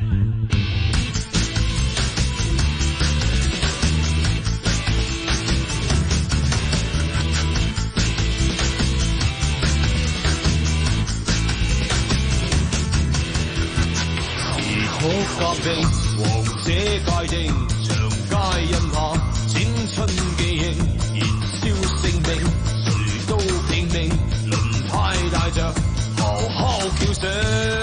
時可革命，王者界定。街印下青春記憶，燃燒性命，誰都拼命，輪胎帶着咆哮叫聲。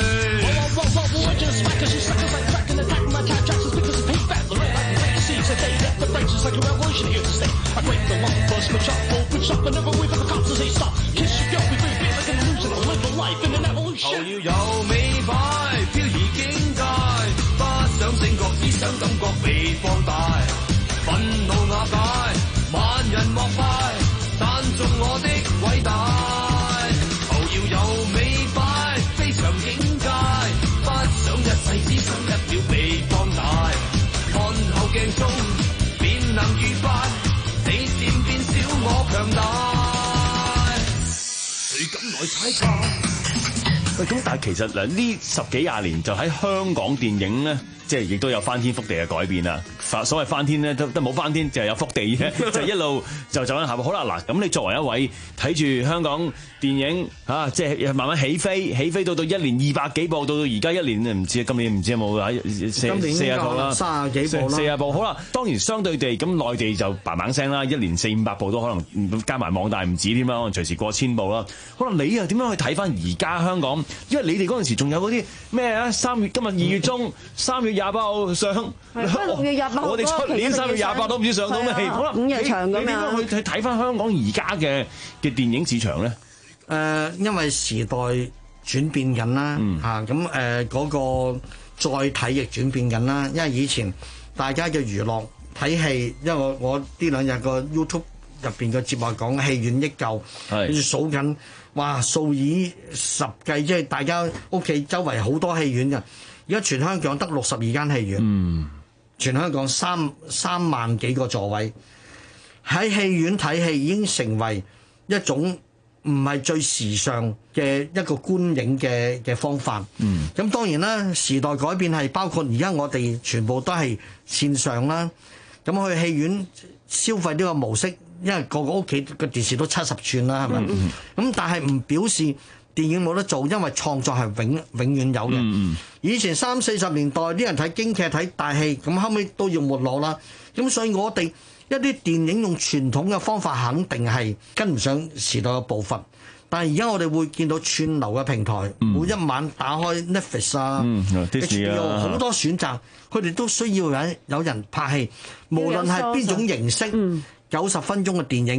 後要有美擺，飄移境界，不想勝覺，只想感覺被放大。憤怒瓦解，萬人膜拜，讚頌我的偉大。頭要有美擺，飛翔境界，不想一世，只想一秒被放大。看後鏡中便能愉快，你漸變小我強大，誰敢來踩架？ 喂，咁但係其實嗱，呢十幾廿年就喺香港電影咧，即係亦都有翻天覆地嘅改變啦。所謂翻天咧，都都冇翻天，就係有覆地啫，就一路就走緊下。好啦，嗱，咁你作為一位睇住香港電影嚇、啊，即係慢慢起飛，起飛到到一年二百幾部，到到而家一年唔知今年唔知有冇喺四四十部啦， 三十幾部啦， 四十部。好啦，當然相對地，咁內地就嘭嘭聲啦，一年四五百部都可能加埋網大唔止添啦，可能隨時過千部啦。可能你又點樣去睇翻而家香港？因為你哋嗰陣時仲有嗰啲咩啊？三月今日二月中，三月廿八號上， 六月廿八號我哋出年三月廿八都唔知上到咩戲。好啦， 五日場咁樣。你點樣去去睇翻香港而家嘅嘅電影市場咧？誒、 呃，因為時代轉變緊啦，嚇咁誒嗰個載體亦轉變緊啦。因為以前大家嘅娛樂睇戲，因為我我呢兩日個 YouTube 入邊嘅節目講戲院憶舊，跟住數緊，哇數以十計，即係大家屋企周圍好多戲院嘅。而家全香港得六十二間戲院，嗯、全香港三三萬幾個座位，喺戲院睇戲已經成為一種唔係最時尚嘅一個觀影嘅嘅方法。咁、嗯、當然啦，時代改變係包括而家我哋全部都係線上啦。咁去戲院消費呢個模式，因為個個屋企個電視都七十寸啦，係咪？咁、嗯嗯、但係唔表示電影冇得做，因為創作係永永遠有嘅。嗯、以前三四十年代啲人睇京劇睇大戲，咁後尾都要沒落啦。咁所以我哋一啲電影用傳統嘅方法，肯定係跟唔上時代嘅步伐。但係而家我哋會見到串流嘅平台，嗯、每一晚打開 Netflix 啊、嗯、H B O 好多選擇，佢哋都需要有有人拍戲，無論係邊種形式，九十分鐘嘅電影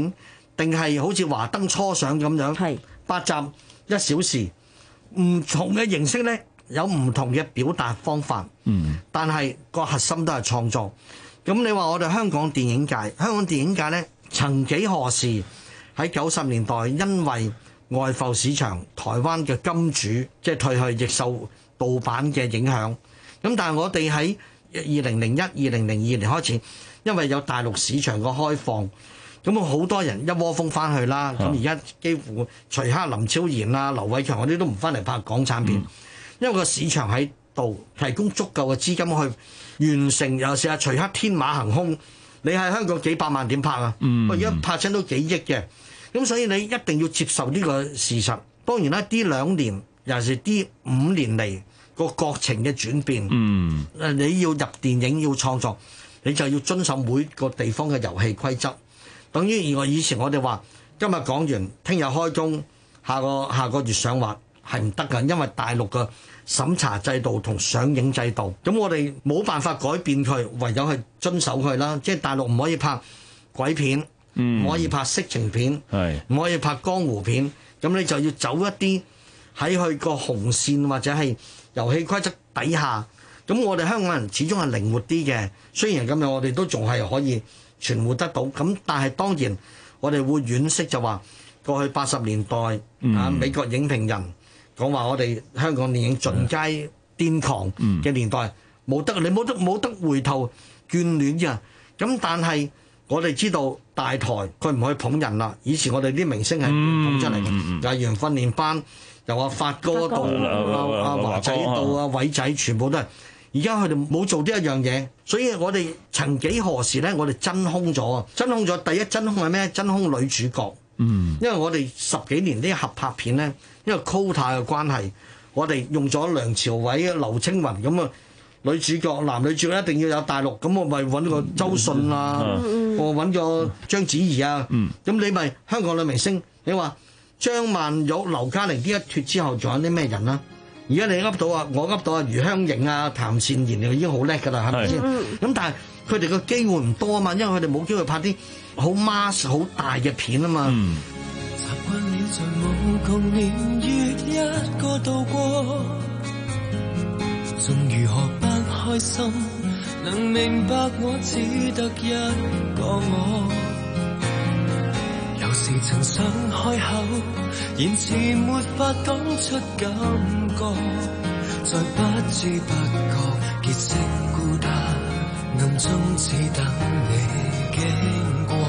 定係好似華燈初上咁樣？係八集一小時，唔同嘅形式咧，有唔同嘅表達方法。嗯，但係個核心都係創作。咁你話我哋香港電影界，香港電影界咧，曾幾何時喺九十年代因為外埠市場，台灣嘅金主即係退去，亦受盜版嘅影響。咁但係我哋喺二零零一、二零零二年開始，因為有大陸市場嘅開放，咁好多人一窩蜂翻去啦。咁而家幾乎徐克、林超賢啊、劉偉強嗰啲都唔翻嚟拍港產片，嗯、因為個市場喺度提供足夠嘅資金去完成。尤其是阿徐克天馬行空，你喺香港幾百萬點拍啊？我而家拍親都幾億嘅。咁所以你一定要接受呢個事實。當然啦，呢兩年尤其是呢五年嚟個國情嘅轉變，嗯，你要入電影要創作，你就要遵守每個地方嘅遊戲規則。等於我以前我哋話，今日講完，聽日開工，下個下個月上畫係唔得㗎，因為大陸嘅審查制度同上映制度，咁我哋冇辦法改變佢，唯有去遵守佢啦。即係大陸唔可以拍鬼片。唔、嗯、可以拍色情片，唔可以拍江湖片，咁你就要走一啲喺佢個紅線或者係遊戲規則底下。咁我哋香港人始終係靈活啲嘅，雖然咁樣我哋都仲係可以存活得到。咁但係當然我哋會惋惜就話過去八十年代、嗯、啊美國影評人講話我哋香港電影盡皆癲狂嘅年代，冇、嗯、得你冇得冇得回頭眷戀嘅。咁但係我哋知道大台佢唔可以捧人啦。以前我哋啲明星係捧出嚟嘅，藝員訓練班由阿發哥到阿阿華仔到阿偉仔，全部都係。而家佢哋冇做呢一樣嘢，所以我哋曾幾何時咧，我哋真空咗啊！真空咗，第一真空係咩？真空女主角。嗯，因為我哋十幾年啲合拍片咧，因為 quota 嘅關係，我哋用咗梁朝偉、劉青雲咁啊。女主角男女主角一定要有大陸，咁我咪揾個周迅啊，嗯、我揾個章子怡啊，咁、嗯、你咪香港女明星。你話張曼玉、劉嘉玲呢一脱之後，仲有啲咩人啊？而家你噏到啊，我噏到啊，余香凝啊、譚善言就已經好叻㗎啦，係咪先？咁但係佢哋個機會唔多啊嘛，因為佢哋冇機會拍啲好 mass 好大嘅片啊嘛。嗯、習慣了在無窮年月一個度過，仲如何不開心？能明白我只得一個我。有時曾想開口，言辭沒法講出感覺，在不知不覺結識孤單，暗中只等你經過。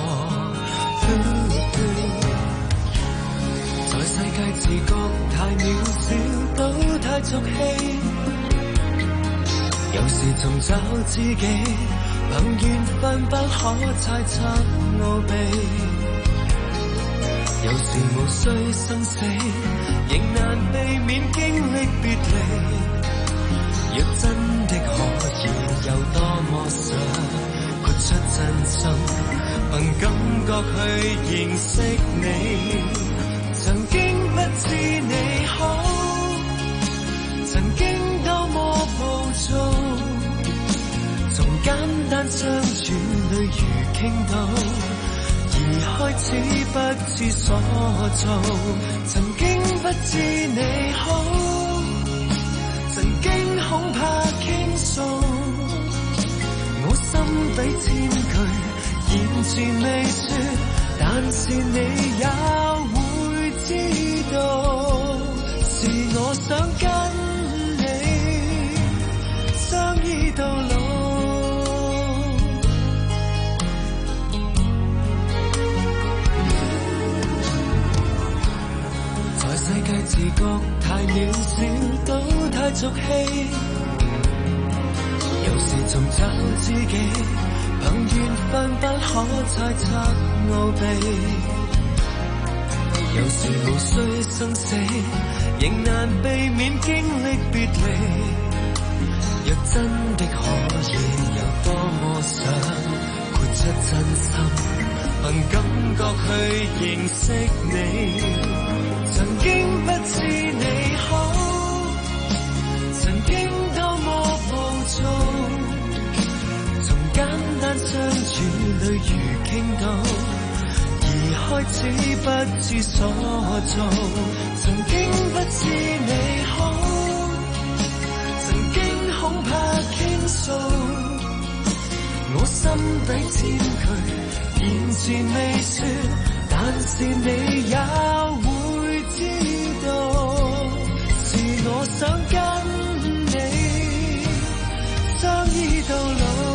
在世界自覺太渺小，都太俗氣。有時尋找知己，憑緣分不可猜測奧秘。有時無需生死，仍難避免經歷別離。若真的可以，有多麼想豁出真心，憑感覺去認識你。曾經不知你好，曾經多麼暴躁，從簡單相處裏如傾倒，而開始不知所措。曾經不知你好，曾經恐怕傾訴，我心底千句言辭未說，但是你也會知道，是我想跟相依到老。在世界自覺太渺小，都太俗氣。有時尋找知己，憑緣分不可猜測奧秘。有時無需生死，仍難避免經歷別離。若真的可以，有多麼想豁出真心，憑感覺去認識你。曾經不知你好，曾經多麼暴躁，從簡單相處裏如傾倒，而開始不知所措，曾經不知你好，曾經恐怕傾訴，我心底佔據，言辭未說，但是你也會知道，是我想跟你相依到老。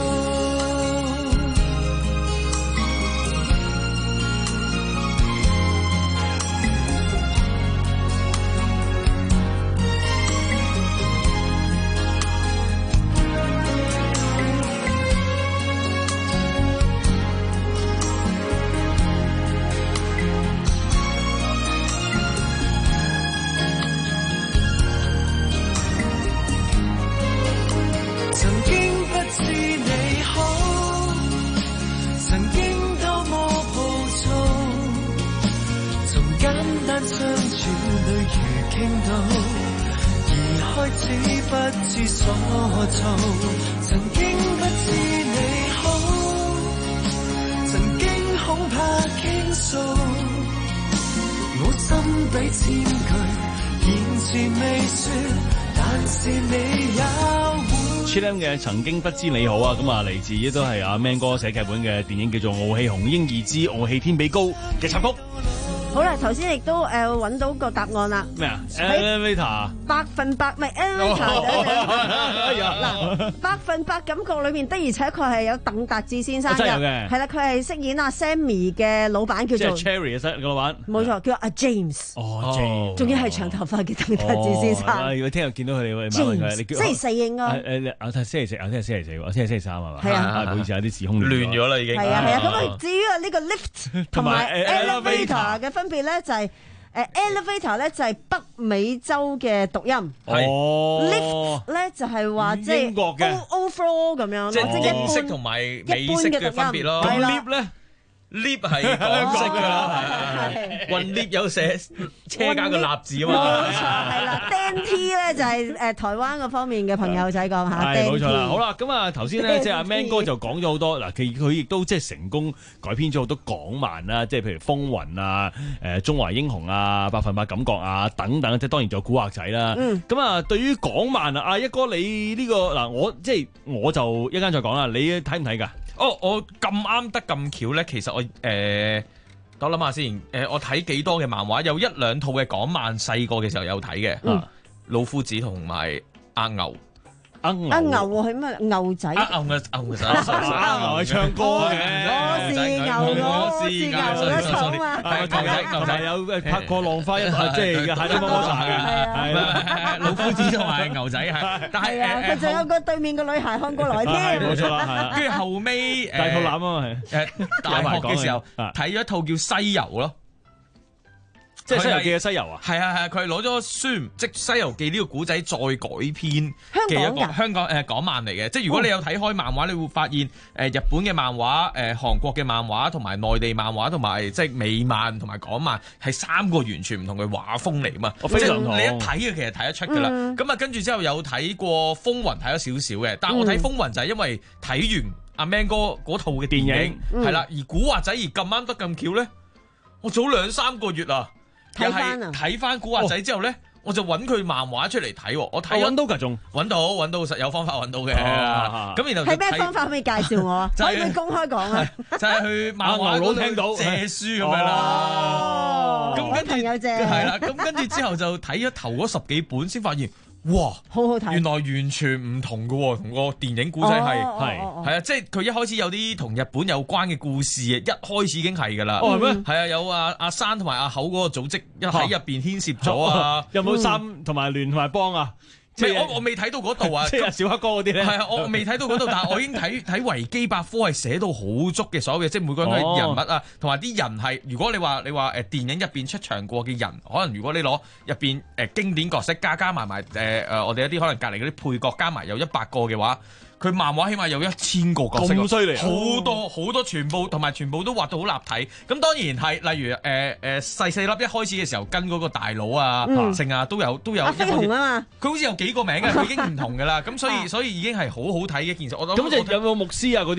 相處裏如傾倒，而開始不知所措。曾經不知你好，曾經恐怕傾訴，我心底佔據，言辭未說，但是你也會。 Chilam 嘅曾經不知你好啊，咁啊嚟自亦都係阿 Man 哥寫劇本嘅電影叫做《傲氣雄鷹二之傲氣天比高》嘅插曲。 好啦，頭先亦都誒揾到個答案啦。 咩啊 ？Elevator 百分百咪 Elevator 嗱，百分百感覺裏面的而且確係有鄧達智先生嘅，係啦，佢係飾演阿 Sammy 嘅老闆叫做 Cherry 嘅老闆， 冇錯，叫阿 James。 哦 ，James，仲要係長頭髮嘅鄧達智先生。 如果聽日見到佢哋，問問佢，你叫星期四應該。 誒誒，我睇星期四，我聽日星期四，我聽日星期三係嘛？ 係啊， 唔好意思，有啲時空亂咗啦已經。 係啊係啊，咁啊至於啊呢個 lift 同埋 elevator 嘅分別咧就係。誒 elevator 咧就係北美洲嘅讀音， 係 lift 咧就係話即係 overflow 咁樣， 即係英式同埋美式嘅分別咯。 咁 lift 咧 lift 係港式㗎啦，運 lift 有寫車加個立字啊嘛。 冇錯，係啦。Dan T 咧就係誒台灣嗰方面嘅朋友仔講下。 係冇錯啦。好啦，咁啊頭先咧即係阿 Man 哥就講咗好多嗱，佢佢亦都即係成功改編咗好多港漫啦，即係譬如風雲啊、誒中華英雄啊、百分百感覺啊等等，即係當然仲有古惑仔啦。咁啊，對於港漫啊，阿一哥你呢個嗱，我即係我就一陣再講啦。你睇唔睇㗎？ 哦，我咁啱得咁巧咧，其實我誒，等我諗下先。誒，我睇幾多嘅漫畫，有一兩套嘅港漫，細個嘅時候有睇嘅，《老夫子》同埋阿牛。 阿牛係咩？牛仔。 阿牛嘅牛仔。 阿牛係唱歌嘅。 我是牛，我是牛嘅草嘛。 係牛仔，牛仔有拍過浪花一即係海底摸摸茶嘅。係啦， 老夫子同埋牛仔係。但係誒， 佢仲有個對面嘅女孩看過來添。 冇錯啦， 跟住後尾大肚腩啊嘛係。 誒，大學嘅時候睇咗一套叫《西遊》咯。 即係《西遊記》嘅西遊啊！ 係啊係啊，佢係攞咗書即係《西遊記》呢個古仔再改編嘅一個香港誒港漫嚟嘅。即係如果你有睇開漫畫，你會發現誒日本嘅漫畫、誒韓國嘅漫畫同埋內地漫畫同埋即係美漫同埋港漫係三個完全唔同嘅畫風嚟嘛。即係你一睇嘅其實睇得出㗎啦。咁啊跟住之後有睇過《風雲》，睇咗少少嘅，但係我睇《風雲》就係因為睇完阿 Man 哥嗰套嘅電影係啦，而古惑仔而咁啱得咁巧咧，我早兩三個月啊。又係睇翻古惑仔之後咧，我就揾佢漫畫出嚟睇。我睇揾到㗎，仲揾到揾到實有方法揾到嘅。咁然後係咩方法可以介紹我啊？可以公開講啊？ 就係去漫畫佬聽到借書咁樣啦。咁跟住朋友借係啦。咁跟住之後就睇咗頭嗰十幾本，先發現哇， 好好睇！ 原來完全唔同嘅喎，同個電影故仔係係係啊，即係佢一開始有啲同日本有關嘅故事，一開始已經係㗎啦。 哦係咩？ 係啊，有阿阿山同埋阿口嗰個組織喺入邊牽涉咗啊。 有冇三同埋聯同埋幫啊？ 即係我我未睇到嗰度啊， 即係小黑哥嗰啲咧。 係啊，我未睇到嗰度，但係我已經睇睇維基百科係寫到好足嘅所有嘢，即係每個人嘅人物啊，同埋啲人係。如果你話你話誒電影入邊出場過嘅人，可能如果你攞入邊誒經典角色加加埋埋誒誒，我哋一啲可能隔離嗰啲配角加埋有一百個嘅話。佢漫畫起碼有一千個角色， 咁犀利， 好多好多，全部同埋全部都畫到好立體。咁當然係，例如誒誒細細粒一開始嘅時候跟嗰個大佬啊，成啊都有都有。 阿飛鴻啊嘛， 佢好似有幾個名嘅，佢已經唔同㗎啦。咁所以所以已經係好好睇嘅一件事。我諗咁就有冇牧師啊嗰啲啊？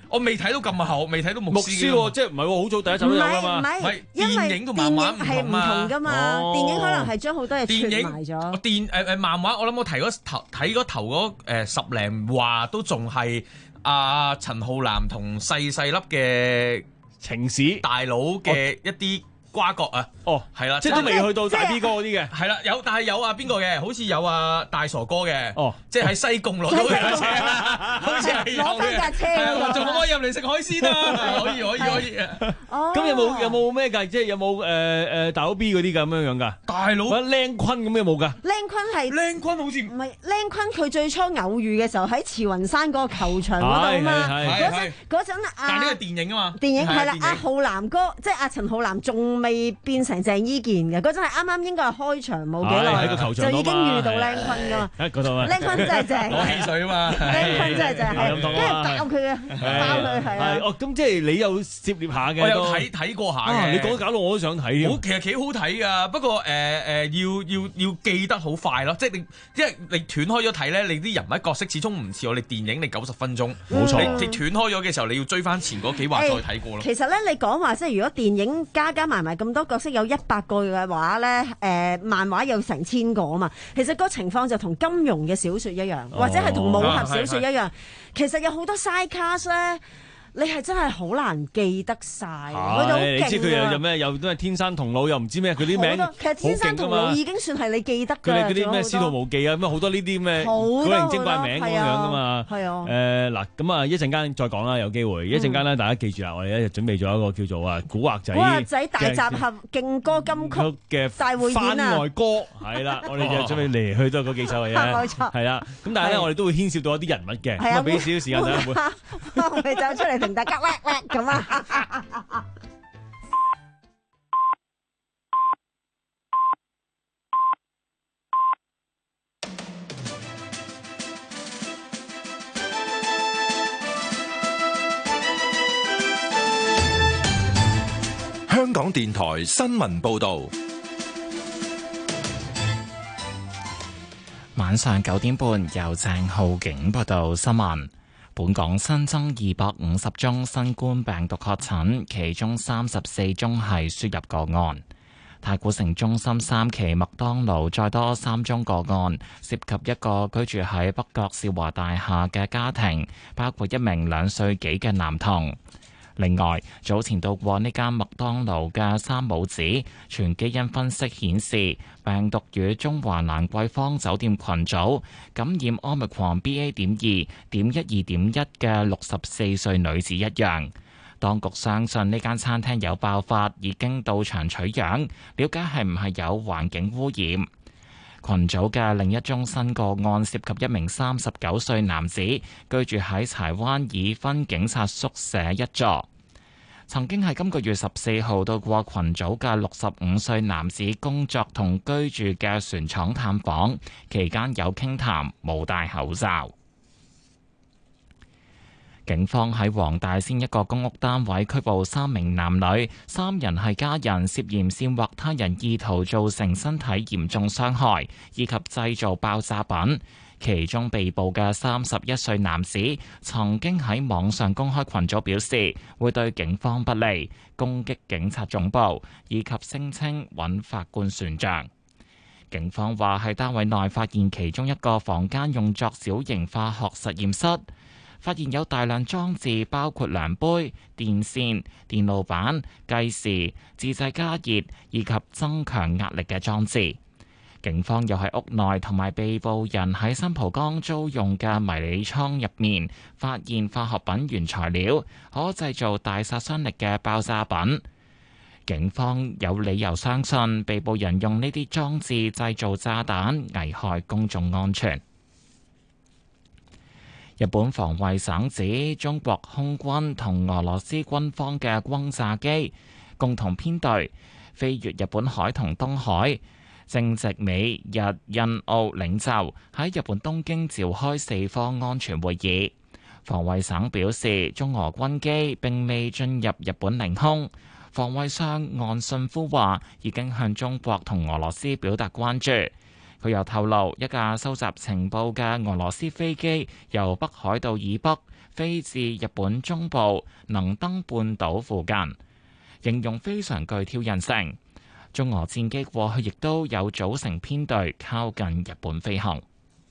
我未睇到咁後，未睇到牧牧師師喎，即係唔係喎？好早第一集都有㗎嘛。 唔係唔係，因為電影同漫畫唔係唔同㗎嘛， 哦電影可能係將好多嘢電串埋咗。 電誒誒漫畫，我諗我睇嗰頭睇嗰頭嗰誒十零話都仲係阿陳浩南同細細粒嘅情史大佬嘅一啲瓜葛啊！ 哦， 係啦， 即係都未去到大 B 哥嗰啲嘅。 係啦，有但係有啊邊個嘅？好似有啊大傻哥嘅。 哦， 即係喺西貢攞到架車，好似係有攞翻架車係啊， 喎仲可唔可以入嚟食海鮮啊？可以可以可以啊！ 咁有冇有冇咩㗎？即係有冇誒誒大佬 B 嗰啲咁樣樣㗎？ 大佬或者靚坤咁有冇㗎？ 靚坤係靚坤好似唔係靚坤，佢最初偶遇嘅時候喺慈雲山嗰個球場嗰度嘛。 係係嗰陣嗰陣啊， 但係呢個電影啊嘛， 電影係啦， 電影阿浩南哥即係阿陳浩南仲未變成鄭伊健嘅，嗰陣係啱啱應該係開場冇幾耐， 喺個球場就已經遇到靚坤噶嘛。 喺嗰度啊， 靚坤真係正， 攞汽水啊嘛， 靚坤真係正，係咁講跟啊住爆佢嘅，爆佢係啊。 哦，咁即係你有涉獵下嘅， 我有睇睇過下嘅。 你講搞到我都想睇。 好，其實幾好睇噶，不過誒誒、呃呃、要要要記得好快咯，即係你，因為你斷開咗睇咧，你啲人物角色始終唔似我哋電影，你九十分鐘， 冇錯。 你你斷開咗嘅時候，你要追翻前嗰幾話再睇過咯。 其實咧，你講話即係如果電影加加埋埋咁多角色有一百個嘅話咧，誒、呃、漫畫有成千個啊嘛。其實個情況就同金庸嘅小説一樣， 哦、 或者係同武俠小説一樣。 啊、 其實有好多 side cast 咧。你係真係好難記得晒，佢哋好勁啊！ 你知佢又有咩？又都係天山童姥，又唔知咩？佢啲名其實天山童姥已經算係你記得㗎。 佢哋嗰啲咩司徒無忌啊，咩好多呢啲咩古靈精怪名咁樣㗎嘛。 係啊。 誒嗱，咁啊一陣間再講啦，有機會。一陣間咧，大家記住啦，我哋咧準備咗一個叫做啊古惑仔。 古惑仔大集合勁歌金曲嘅大匯演啊！ 番外歌係啦，我哋就準備嚟去都係嗰幾首嘅啫。 冇錯。 係啦，咁但係咧，我哋都會牽涉到一啲人物嘅，咁啊俾少少時間大家。 我哋走出嚟同大家叻叻。咁啊！ 香港電台新聞報道， 晚上九點半由鄭浩景報道新聞。本港新增二百五十宗新冠病毒確診，其中三十四宗係輸入個案。太古城中心三期麥當勞再多三宗個案，涉及一個居住喺北角兆華大廈嘅家庭，包括一名兩歲幾嘅男童。另外，早前到過呢間麥當勞嘅三母子，全基因分析顯示病毒與中華蘭桂坊酒店群組感染 Omicron B A 點二點一二點一嘅六十四歲女子一樣。當局相信呢間餐廳有爆發，已經到場取樣，了解係唔係有環境污染。群組嘅另一宗新個案涉及一名三十九歲男子，居住喺柴灣已婚警察宿舍一座，曾經喺今個月十四號到過群組嘅六十五歲男子工作同居住嘅船廠探訪，期間有傾談，冇戴口罩。警方喺黃大仙一個公屋單位拘捕三名男女，三人係家人，涉嫌煽惑他人意圖造成身體嚴重傷害，以及製造爆炸品。其中被捕嘅三十一歲男子曾經喺網上公開群組表示會對警方不利，攻擊警察總部，以及聲稱揾法官算賬。警方話喺單位內發現其中一個房間用作小型化學實驗室，發現有大量裝置，包括量杯、電線、電路板、計時、自製加熱以及增強壓力嘅裝置。警方又喺屋內同埋被捕人喺新蒲崗租用嘅迷你倉入面，發現化學品原材料，可製造大殺傷力嘅爆炸品。警方有理由相信被捕人用呢啲裝置製造炸彈，危害公眾安全。日本防衛省指，中國空軍同俄羅斯軍方嘅轟炸機共同編隊飛越日本海同東海，正值美日印澳領袖喺日本東京召開四方安全會議。防衛省表示，中俄軍機並未進入日本領空。防衛相岸信夫話，已經向中國同俄羅斯表達關注。佢又透露，一架收集情報嘅俄羅斯飛機由北海道以北飛至日本中部能登半島附近，形容非常具挑釁性。中俄戰機過去亦都有組成編隊靠近日本飛行。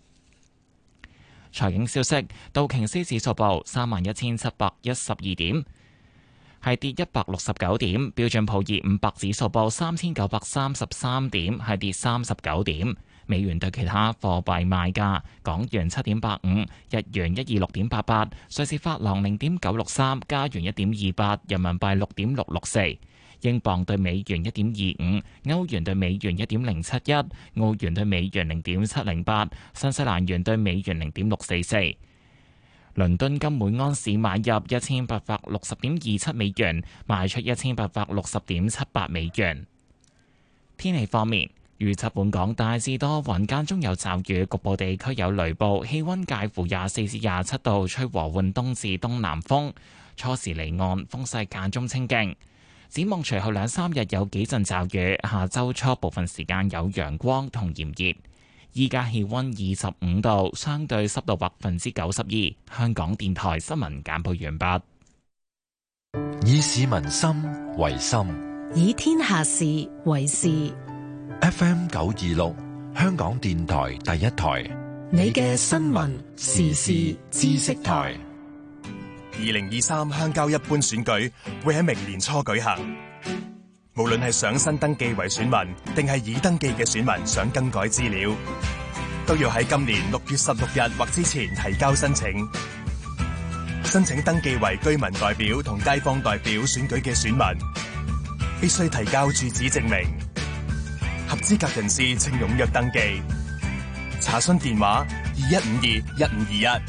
財經消息，道瓊斯指數報三萬一千七百一十二點，係跌一百六十九點。標準普爾五百指數報三千九百三十三點，係跌三十九點。美元對其他貨幣賣價：港元七點八五，日元一二六點八八，瑞士法郎零點九六三，加元一點二八，人民幣六點六六四。英鎊對美元一點二五，歐元對美元一點零七一，澳元對美元零點七零八，新西蘭元對美元零點六四四。倫敦金每安士買入一千八百六十點二七美元，賣出一千八百六十點七八美元。天氣方面，預測本港大致多雲，間中有驟雨，局部地區有雷暴，氣溫介乎廿四至廿七度，吹和緩東至東南風，初時離岸，風勢間中清勁。展望隨後兩三日有幾陣驟雨，下周初部分時間有陽光同炎熱。依家氣溫二十五度，相對濕度百分之九十二。香港電台新聞簡報完畢。 以市民心為心， 以天下事為事。 F M 九二六，香港電台第一台， 你嘅新聞時事知識台。 二零二三鄉郊一般選舉會喺明年初舉行，無論係想新登記為選民，定係已登記嘅選民想更改資料，都要喺今年六月十六日或之前提交申請。申請登記為居民代表同街坊代表選舉嘅選民，必須提交住址證明。合資格人士請踴躍登記。查詢電話：二一五二一五二一。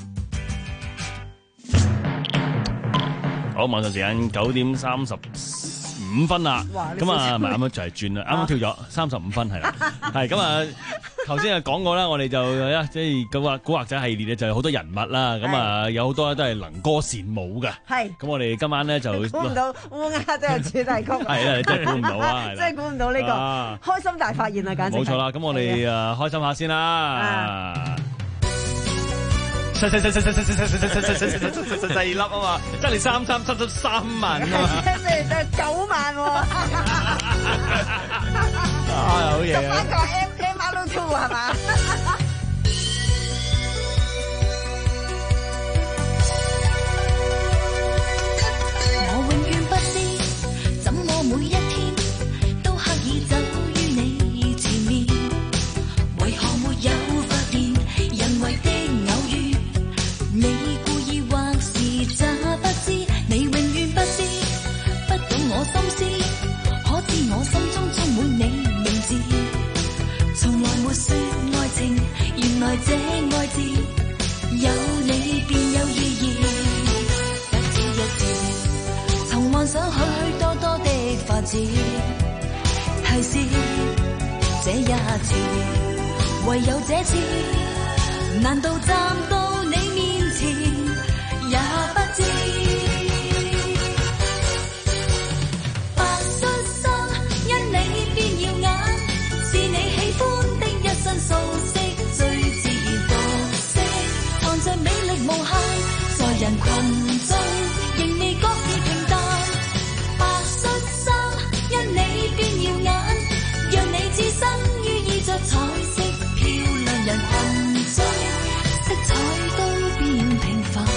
好，晚上時間九點三十五分啦，咁啊，咪啱啱就係轉啦，啱啱跳咗三十五分係啦，係咁啊，頭先啊講過啦，我哋就啊即係古惑古惑仔系列咧，就有好多人物啦，咁啊有好多都係能歌善舞嘅，係，咁我哋今晚咧就估唔到烏鴉都有主題曲， 係啦，真係估唔到啊， 真係估唔到呢個開心大發現啊，簡直冇錯啦，咁我哋啊開心下先啦。細細細細細細細細細細細細細細粒啊嘛，即係你三三七七三萬啊嘛， 即係得九萬喎， 啊好嘢啊！ 十八個 M M R two 係嘛？ 我永遠不知怎麼每一天都刻意走於你前面，為何沒有發現人為的偶遇？你故意或是詐不知，你永遠不知，不懂我心思，可知我心中充滿你名字。從來沒說愛情，原來這愛字有你便有意義。一次一次，曾幻想許許多多的法子，提示這一次，唯有這次，難道站到你面前也不知？白恤衫因你變耀眼，是你喜歡的一身素色，最自然獨色，藏着美麗無限，在人群中仍未覺是平淡。白恤衫因你變耀眼，讓你置身於衣着彩色漂亮人群中，色彩都變平凡。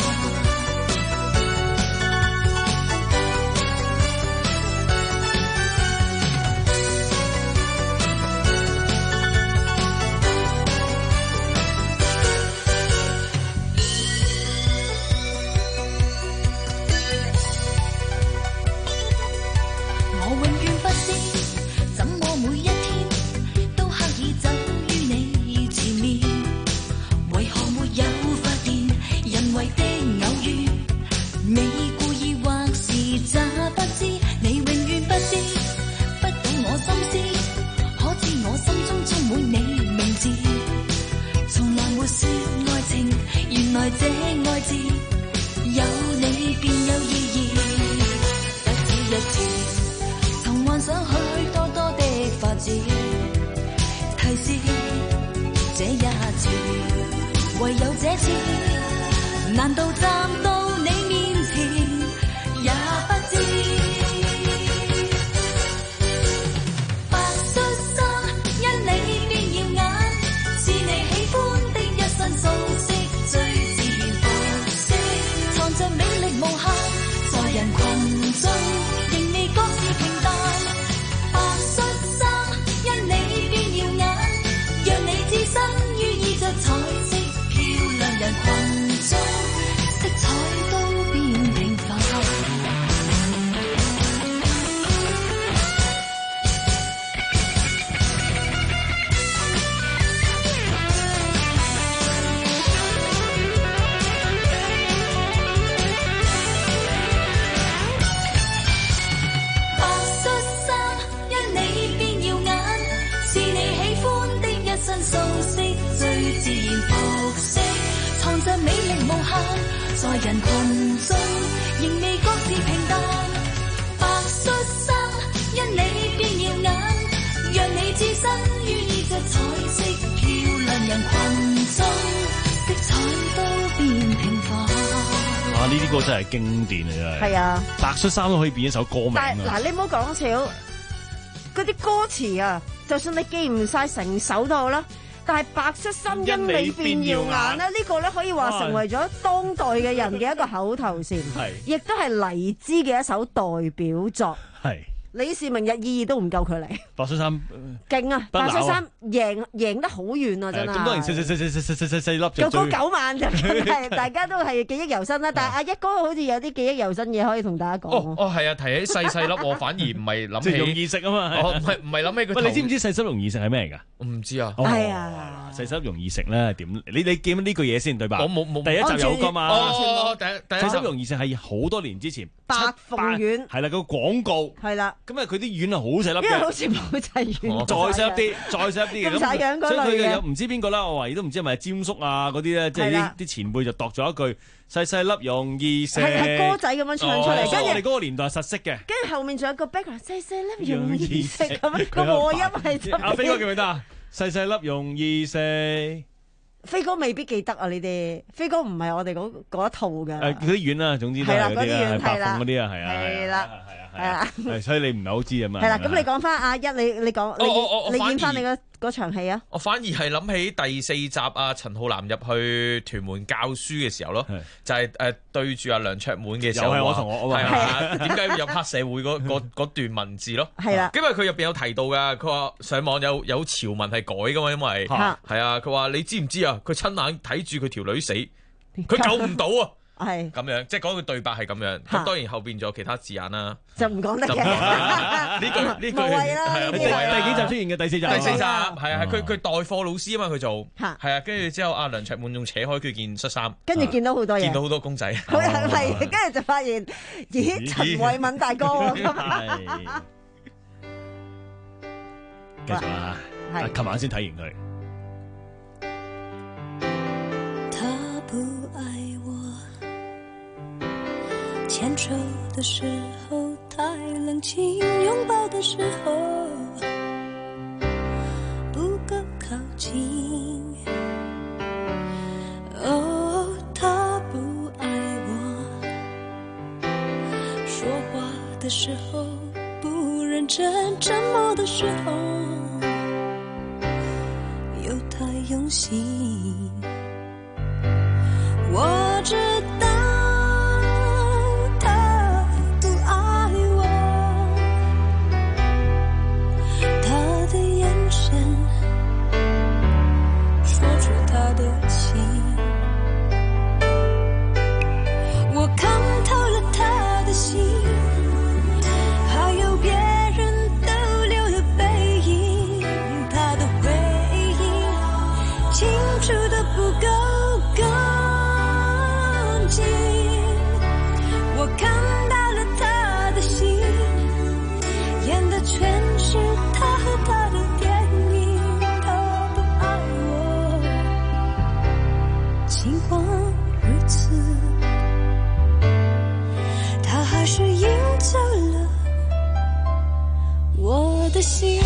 我永遠不知怎麼每一天都刻意走於你前面，為何沒有發現人為的偶遇？你故意或是詐不知，你永遠不知，不懂我心思，可知我心中充滿你名字。從來沒說愛情，原來這愛字有你便有意義。一次一次，曾幻想許許多多的法子，提示這一次，唯有這次， 難道站到你面前也不知？白恤衫因你變耀眼，是你喜歡的一身素色，最自然服飾，藏着美麗無限，在人群中仍未覺是平淡。白恤衫因你變耀眼，讓你置身於衣着彩色漂亮人群中，色彩都變平凡。白恤衫因你變耀眼，是你喜歡的一身素色，最自然服飾，藏着美麗無限，在人群中仍未覺是平淡。白恤衫因你變耀眼，讓你置身於衣着彩色漂亮人群中，色彩都變平凡。 啊！呢啲歌真係經典嚟嘅， 係啊， 白恤衫都可以變一首歌名但係嗱， 啊！ 你唔好講笑，嗰啲歌詞啊，就算你記唔晒成首都好啦，但係白恤衫因你變耀眼咧，呢個咧可以話成為咗當代嘅人嘅一個口頭禪， 係亦都係黎姿嘅一首代表作。 係李氏明日意義都唔夠佢嚟， 白恤衫勁啊！ 不朽啊白恤衫贏贏得好遠啊，真係。 咁多人細細細細細細細細粒就有最嗰九萬就真係大家都係記憶猶新啦。但係阿一哥好似有啲記憶猶新嘢可以同大家講。 哦哦，係啊，提起細細粒，我反而唔係諗起即係容易食啊嘛。 我唔係唔係諗起佢頭。 喂，你知唔知細濕容易食係咩嚟㗎？ 我唔知啊。 係啊， 細濕容易食咧點？你你記唔記呢句嘢先對吧？ 我冇冇第一集有㗎嘛。 哦，第一第一集細濕容易食係好多年之前白鳳丸係啦個廣告係啦。 咁啊佢啲丸係好細粒嘅， 因為好似冇齊丸， 再細粒啲，再細粒啲嘅。 咁曬樣嗰類嘅所以佢有唔知邊個啦，我懷疑都唔知係咪詹叔啊嗰啲咧，即係啲啲前輩就度咗一句細細粒容易食， 係係歌仔咁樣唱出嚟。跟住我哋嗰個年代係實識嘅。 跟住後面仲有個 background 細細粒容易食咁樣，個和音係真。 阿飛哥記唔記得啊？細細粒容易食。 飛哥未必記得啊！呢啲飛哥唔係我哋嗰嗰一套嘅。 誒，嗰啲丸啊，總之都係嗰啲啊，白鳳嗰啲啊，係啊， 係啦，係啊， 係，所以你唔係好知啊嘛。 係啦，咁你講翻阿一，你你講，你你演翻你嗰嗰場戲啊？ 我反而係諗起第四集啊，陳浩南入去屯門教書嘅時候咯，就係誒對住阿梁卓滿嘅時候， 又係我同我， 係啊，點解要入黑社會嗰嗰嗰段文字咯？ 係啦， 因為佢入邊有提到㗎，佢話上網有有潮文係改㗎嘛，因為係啊，佢話你知唔知啊？佢親眼睇住佢條女死，佢救唔到啊！ 係咁樣，即係講句對白係咁樣。咁當然後邊仲有其他字眼啦， 就唔講得嘅。 呢句呢句係啊， 第第幾集出現嘅？第四集。 第四集係啊，佢佢代課老師啊嘛，佢做係啊，跟住之後阿梁卓滿仲扯開佢件恤衫， 跟住見到好多嘢， 見到好多公仔。 佢係係，跟住就發現，咦，陳慧敏大哥喎。 繼續啦，琴晚先睇完佢。 牽手的時候太冷清，擁抱的時候不夠靠近。哦，他不愛我，說話的時候不認真，沉默的時候又太用心。我知道的心。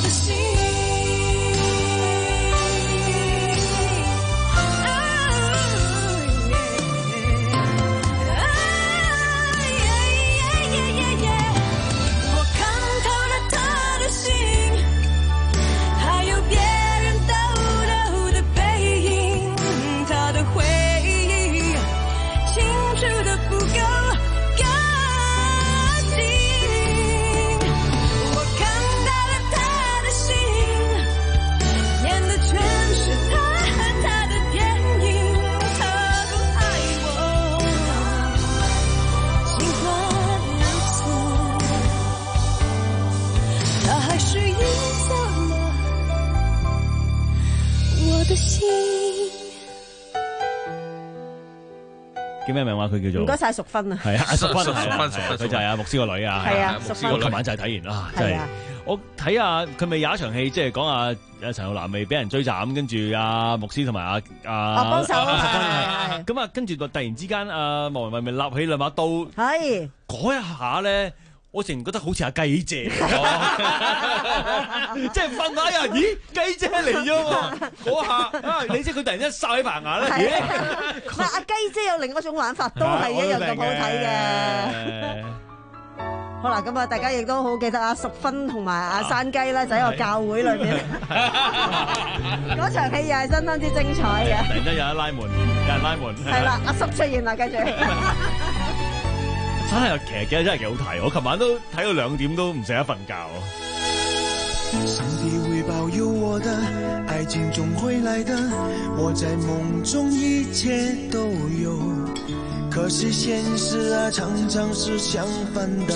的心。我看透了他的心，还有别人逗逗的背影，他的回忆清楚的不够干净。我看到了他的心，演的全是他和他的电影。他不爱我，尽管如此，他还是赢走了我的心。 叫咩名話？佢叫做唔該晒淑芬啊， 係啊，阿淑芬淑係啊芬淑芬佢就係阿牧師個女啊， 係啊牧師淑芬我琴晚就係睇完啦，真係係啊我睇下佢咪有一場戲，即係講阿阿陳浩南未俾人追斬，跟住阿牧師同埋阿阿啊幫手啊阿淑芬係係咁啊，跟住突然之間阿莫文蔚咪立起兩把刀， 係嗰一下咧。我成覺得好似阿雞姐，即係瞓下呀！咦，雞姐嚟咗喎！嗰下啊，你知佢突然間哨起棚牙咧， 係啊唔係阿雞姐有另一種玩法，都係一樣咁好睇嘅。好啦，咁啊，大家亦都好記得阿淑芬同埋阿山雞啦，就喺個教會裏面嗰場戲又係相當之精彩嘅。 突然間有人拉門，有人拉門， 係啦，阿叔出現啦，跟住。 真係其實幾真係幾好睇，我琴晚都睇到兩點都唔捨得瞓覺。 上帝會保佑我的，愛情總會來的，我在夢中一切都有，可是現實啊常常是相反的。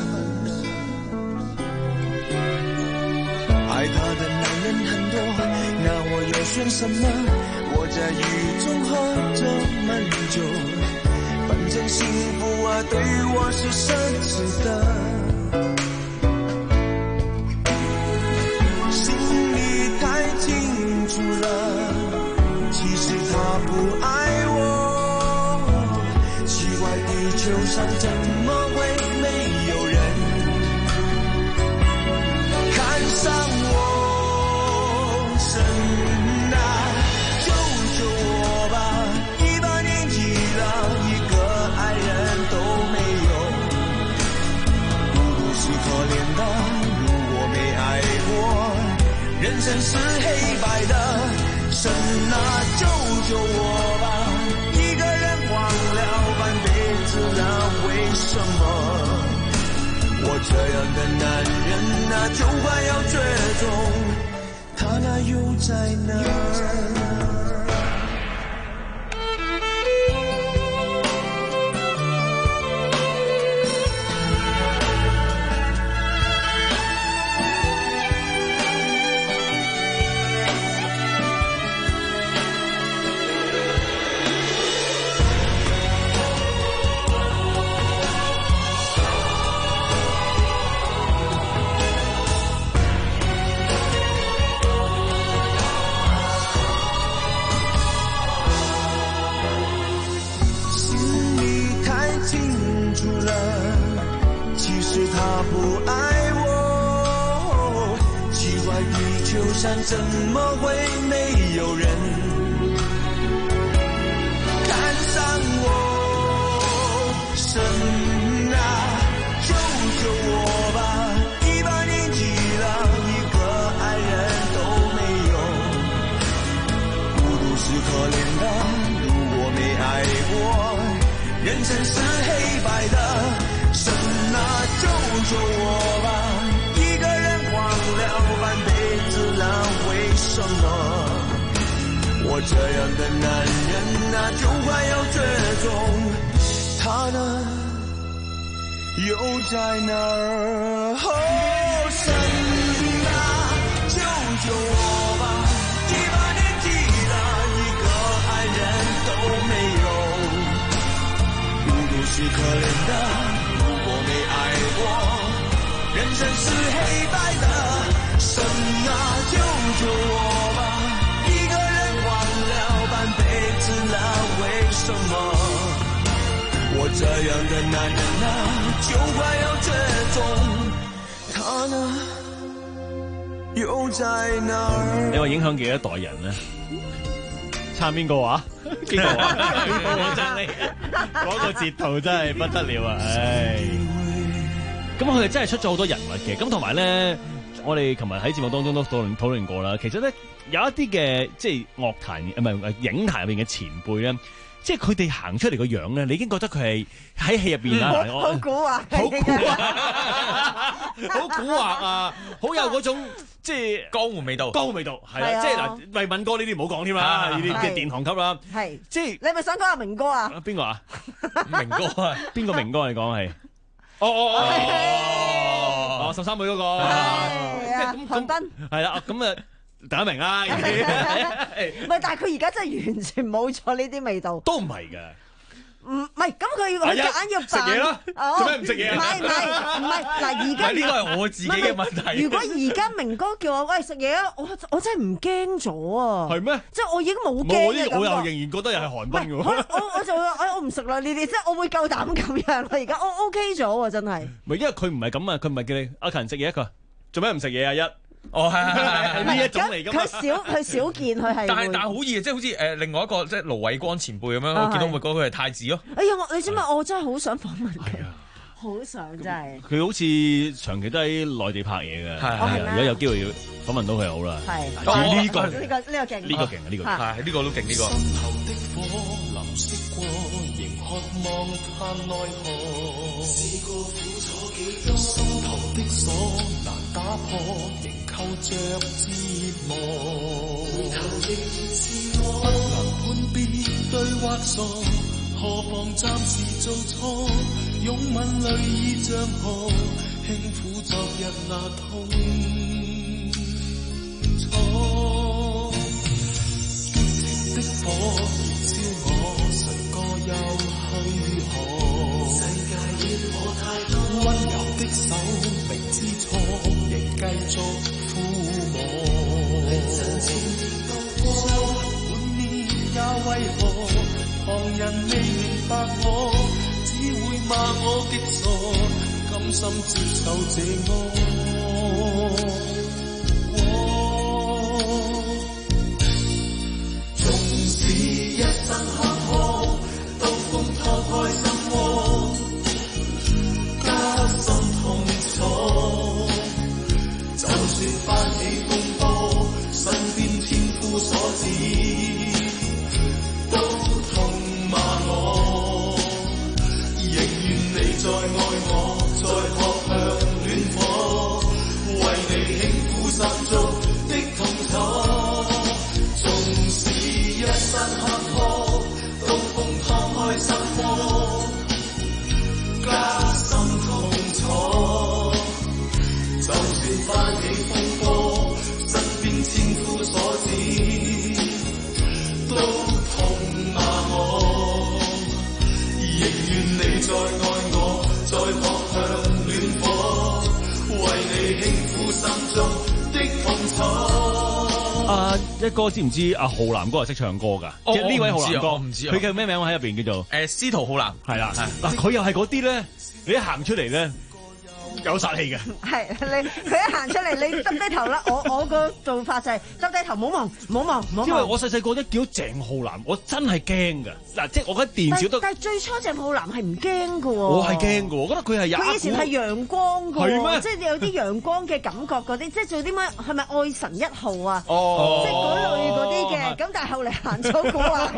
愛他的男人很多，那我要選什麼？我在雨中喝着悶酒，反正幸福啊對我是奢侈的，心裡太清楚了，其實他不愛我，奇怪地球上怎麼會沒有人看上我，神啊救救我吧，一把年紀了人生是黑白的，神啊救救我吧，一個人忘了半輩子了，為什麼我這樣的男人啊就快要絕種，他那又在哪兒？怎麼會沒有人看上我？神啊，救救我吧！一把年紀了，一個愛人都沒有，孤獨是可憐的，如果沒愛過，人生是黑白的。神啊，救救我吧！一個人忘了半輩子了。為什麼我這樣的男人啊就快要絕種，他呢又在哪兒？哦，神啊救救我吧，一把年紀了，一個愛人都沒有，孤獨是可憐的，如果沒愛過，人生是黑白的。神啊救救我吧，一個人忘了半輩子了，為什麼我這樣的男人啊就快要絕種，他呢又在哪兒？ 你話影響幾多代人咧？撐邊個話？邊個話？我撐你，嗰個截圖真係不得了啊！唉，咁佢哋真係出咗好多人物嘅，咁同埋咧，我哋琴日喺節目當中都討論討論過啦。其實咧，有一啲嘅即係樂壇唔係影壇入邊嘅前輩咧。即係佢哋行出嚟個樣咧，你已經覺得佢係喺戲入邊啦， 好古惑， 好古惑，好古惑啊！好有嗰種即係江湖味道， 江湖味道係啦，即係嗱，魏敏哥呢啲唔好講添啦，呢啲即係殿堂級啦， 係即係你係咪想講阿明哥啊？ 邊個啊？ 明哥啊？ 邊個明哥你講係？哦哦哦哦，十三妹嗰個， 咁韓斌係啦，咁啊。大家明啦，唔係，但係佢而家真係完全冇咗呢啲味道， 都唔係㗎。 唔係，咁佢佢夾硬要食嘢咯，做咩唔食嘢啊？ 唔係唔係唔係，嗱而家呢個係我自己嘅問題。 如果而家明哥叫我喂食嘢啊，我我真係唔驚咗啊！ 係咩？ 即係我已經冇驚嘅感覺。 我又仍然覺得又係韓賓嘅喎。 我我就我我唔食啦呢啲，即係我會夠膽咁樣啦。而家我 OK 咗喎，真係。 唔係因為佢唔係咁啊，佢唔係叫你阿勤食嘢一個，做咩唔食嘢啊一？ 哦，係係係係呢一種嚟㗎嘛。 佢少佢少見佢係。 但係但係好易，即係好似誒另外一個即係盧偉光前輩咁樣，我見到咪講佢係太子咯。 哎呀，我你知唔知？我真係好想訪問佢，好想真係。 佢好似長期都喺內地拍嘢嘅，係係。如果有機會要訪問到佢好啦。係。呢個呢個呢個勁， 呢個勁啊！呢個係呢個都勁呢個。 心頭的火淋熄過，仍渴望嘆奈何。試過苦楚幾多，心頭的鎖難打破，仍扣着折磨。回頭仍然是我，不能判別對或錯，何妨暫時做錯？擁吻淚已像河，輕撫昨日那痛楚。激情的火燃燒我，誰個又去何？世界熱我太多，溫柔的手明知錯，仍繼續撫摸。凌晨前度過，傷痕滿面也為何？旁人未明白我，只會罵我極傻，甘心接受這惡果。縱使一生坎坷，刀鋒拖開心窩，加深痛楚。就算翻起風波，身邊千夫所指，都痛罵我，仍願你再愛我，再撲向戀火，為你輕撫心中的痛楚。縱使一生坎坷，刀鋒拖開心窩，加深痛楚。就算翻起風波，身邊千夫所指，都痛罵我，仍願你再愛我，再撲向戀火，為你輕撫心中的痛楚。 阿一哥知唔知阿浩南哥係識唱歌㗎？ 哦、 即係呢位浩南哥， 唔知佢叫咩名？我喺入邊叫做誒司徒浩南， 係啦。嗱，佢又係嗰啲咧，你一行出嚟咧，有殺氣嘅。 係你佢一行出嚟，你耷低頭啦。我我個做法就係耷低頭，唔好望，唔好望，唔好望。 因為我細細個一見到鄭浩南，我真係驚㗎。嗱，即係我覺得電視都。 但係最初鄭浩南係唔驚㗎喎。 我係驚㗎，我覺得佢係有。 佢以前係陽光㗎。 係咩？ 即係有啲陽光嘅感覺嗰啲，即係做啲乜？係咪愛神一號啊？ 哦。 即係嗰類嗰啲嘅，咁但係後嚟行咗古惑。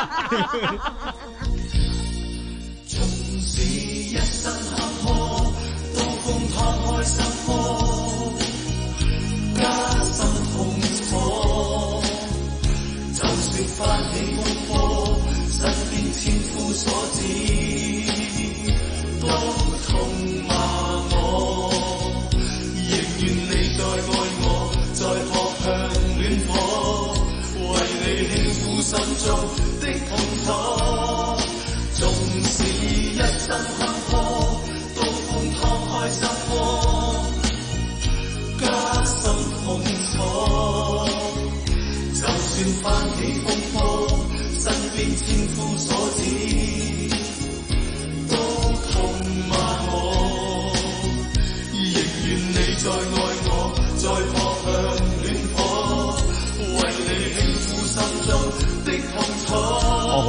縱使一生坎坷，刀鋒拖開心窩，加深痛楚。就算翻起風波，身邊千夫所指，都痛罵我，仍願你再愛我，再撲向戀火，為你輕撫心中的痛楚。縱使一生坎坷，刀鋒拖開心窩，加深痛楚。就算翻起風波，身邊千夫所指，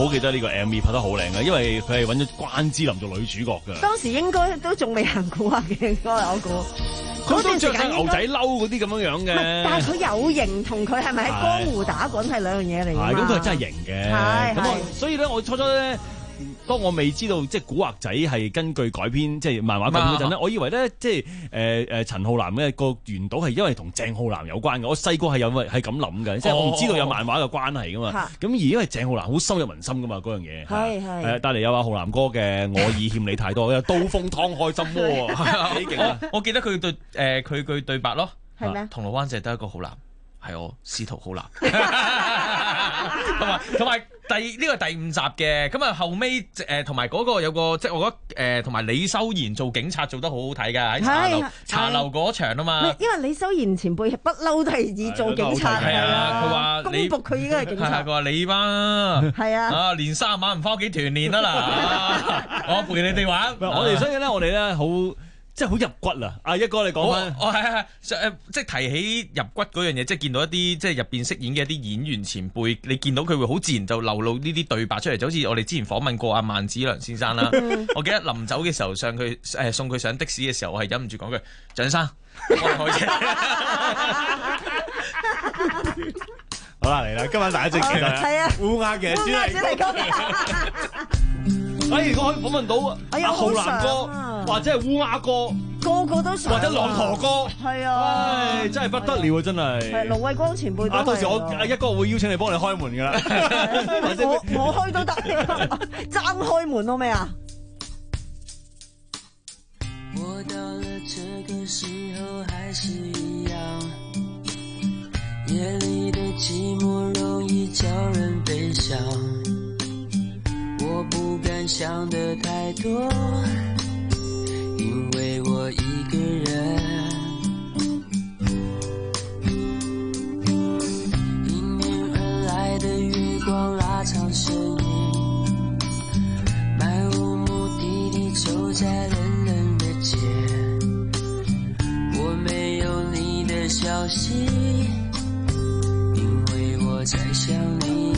好記得呢個 M V 拍得好靚嘅，因為佢係揾咗關之琳做女主角㗎。 當時應該都仲未行古惑嘅，應該我估。 佢都着晒牛仔褸嗰啲咁樣樣嘅。 但係佢有型同佢係咪喺江湖打滾係兩樣嘢嚟㗎嘛？ 係，咁佢係真係型嘅。係，咁我所以咧，我初初咧。當我未知道即係古惑仔係根據改編即係漫畫改編嗰陣咧，我以為咧即係誒誒陳浩南嘅個原島係因為同鄭浩南有關嘅。我細個係有係咁諗嘅，即係我唔知道有漫畫嘅關係噶嘛。咁而因為鄭浩南好深入民心噶嘛嗰樣嘢，係係誒帶嚟有阿浩南哥嘅我已欠你太多，刀鋒湯開心窩幾勁啊！ 我記得佢對誒佢句對白咯， 係咩？ 銅鑼灣淨係得一個浩南，係我司徒浩南。同埋同埋第呢個第五集嘅，咁啊後尾誒同埋嗰個有個即係我覺得誒同埋李修賢做警察做得好好睇㗎，喺茶樓茶樓嗰場啊嘛。 因為李修賢前輩不嬲都係以做警察係啊，佢話公僕佢已經係警察。 佢話你嘛係啊， 啊連三晚唔翻屋企團練啊嗱，我陪你哋玩。 我哋所以咧，我哋咧好。即係好入骨啊！阿一哥你講翻， 哦係係係，即係提起入骨嗰樣嘢，即係見到一啲即係入邊飾演嘅一啲演員前輩，你見到佢會好自然就流露呢啲對白出嚟，就好似我哋之前訪問過阿萬梓良先生啦。我記得臨走嘅時候上佢誒送佢上的士嘅時候，我係忍唔住講句：蔣生，我哋開車。 好啦嚟啦，今晚第一隻其實係啊， 烏鴉嘅主題曲。哎，如果可以訪問到阿浩南哥，或者係烏鴉哥， 個個都想， 或者朗陀哥， 係啊， 唉，真係不得了啊！真係。 係盧偉光前輩都係。 啊，到時我阿一哥會邀請你幫你開門㗎啦。 我我開都得，爭開門好未啊？ 我到了這個時候還是一樣，夜裡的寂寞容易叫人悲傷。我不敢想得太多，因為我一個人。迎面而來的月光拉長身影，漫無目的地走在冷冷的街。我沒有你的消息，因為我在想你。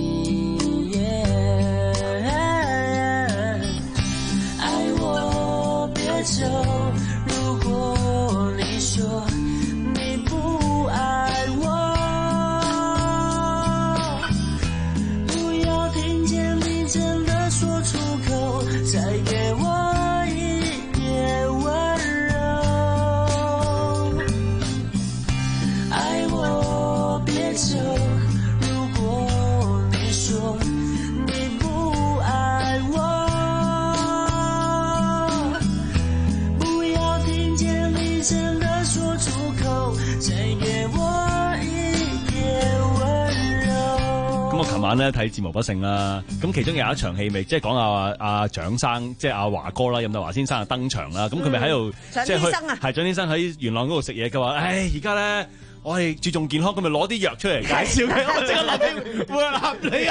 走，如果你說你不愛我，不要聽見你真的說出口，再給我一點溫柔。愛我別走，如果你說你不愛我，真的說出口，再給我一點溫柔。 咁我琴晚咧睇《戰無不勝》啦，咁其中有一場戲咪即係講阿阿蔣生，即係阿華哥啦，任達華先生嘅登場啦，咁佢咪喺度即係去係蔣先生喺元朗嗰度食嘢嘅話，唉而家咧。我係注重健康，咁咪攞啲藥出嚟介紹嘅，我即刻諗起會合你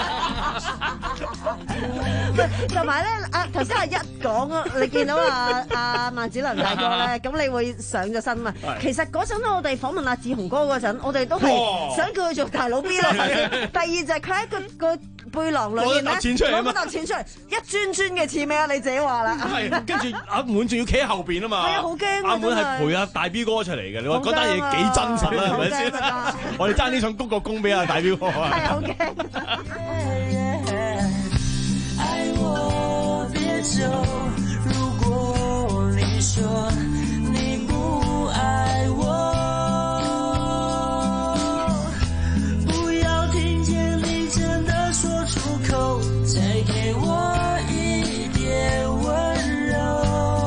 啊！ 同埋咧，啊頭先阿一講啊，你見到啊阿萬梓良大哥咧，咁你會上咗身嘛？其實嗰陣我哋訪問阿志雄哥嗰陣，我哋都係想叫佢做大佬 B 啦。第二就係佢喺個個背囊裏面咧攞嗰沓錢出嚟，一磚磚嘅似咩啊？你自己話啦。 係，跟住阿滿仲要企喺後邊啊嘛。係啊，好驚啊！阿滿係陪阿大彪哥出嚟嘅，你話嗰單嘢幾真？係咪先？我哋爭啲想鞠個躬俾阿大彪哥啊！ 係好驚。 愛我別走，如果你說你不愛我，不要聽見你真的說出口，再給我一點溫柔。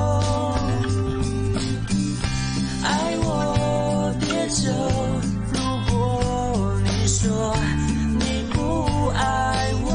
愛我別走，如果你說你不愛我，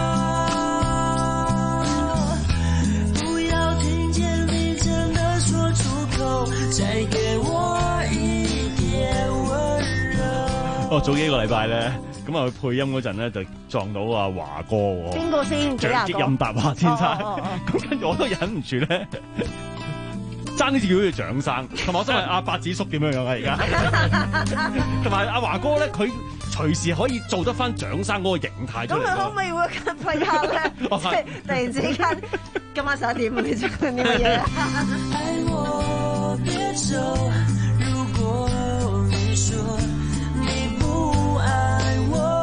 不要聽見你真的說出口，再給我一點溫柔。 哦，早幾個禮拜咧，咁啊配音嗰陣咧就撞到阿華哥喎。 邊個先？ 蔣潔任達華先生。咁跟住我都忍唔住咧。爭啲叫佢蔣生，同埋我想問阿八子叔點樣樣啊？而家同埋阿華哥咧，佢隨時可以做得翻蔣生嗰個形態出嚟。 咁佢可唔可以會配合咧？即係突然之間今晚十一點你做緊啲乜嘢啊？ 愛我別走，如果你說你不愛我，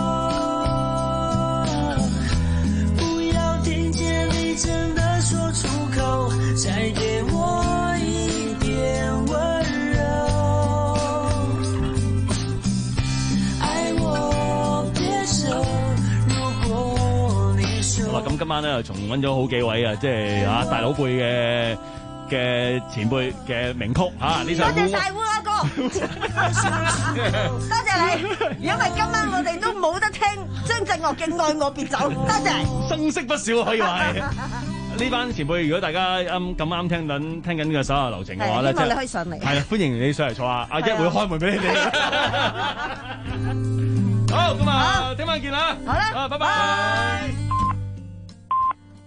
不要聽見你真的說出口，再給我一點溫柔。愛我別走，如果你說。 好啦，咁今晚咧又重溫咗好幾位啊，即係啊大佬輩嘅嘅前輩嘅名曲嚇，呢首。 多謝晒烏阿哥，多謝你，因為今晚我哋都冇得聽張震岳嘅《愛我別走》，多謝。 生色不少可以話係。呢班前輩，如果大家啱咁啱聽緊聽緊呢個手下留情嘅話咧， 希望你可以上嚟。 係啦，歡迎你上嚟坐下，阿一會開門俾你哋。好，咁啊，聽晚見啦。 好啦， 啊，拜拜。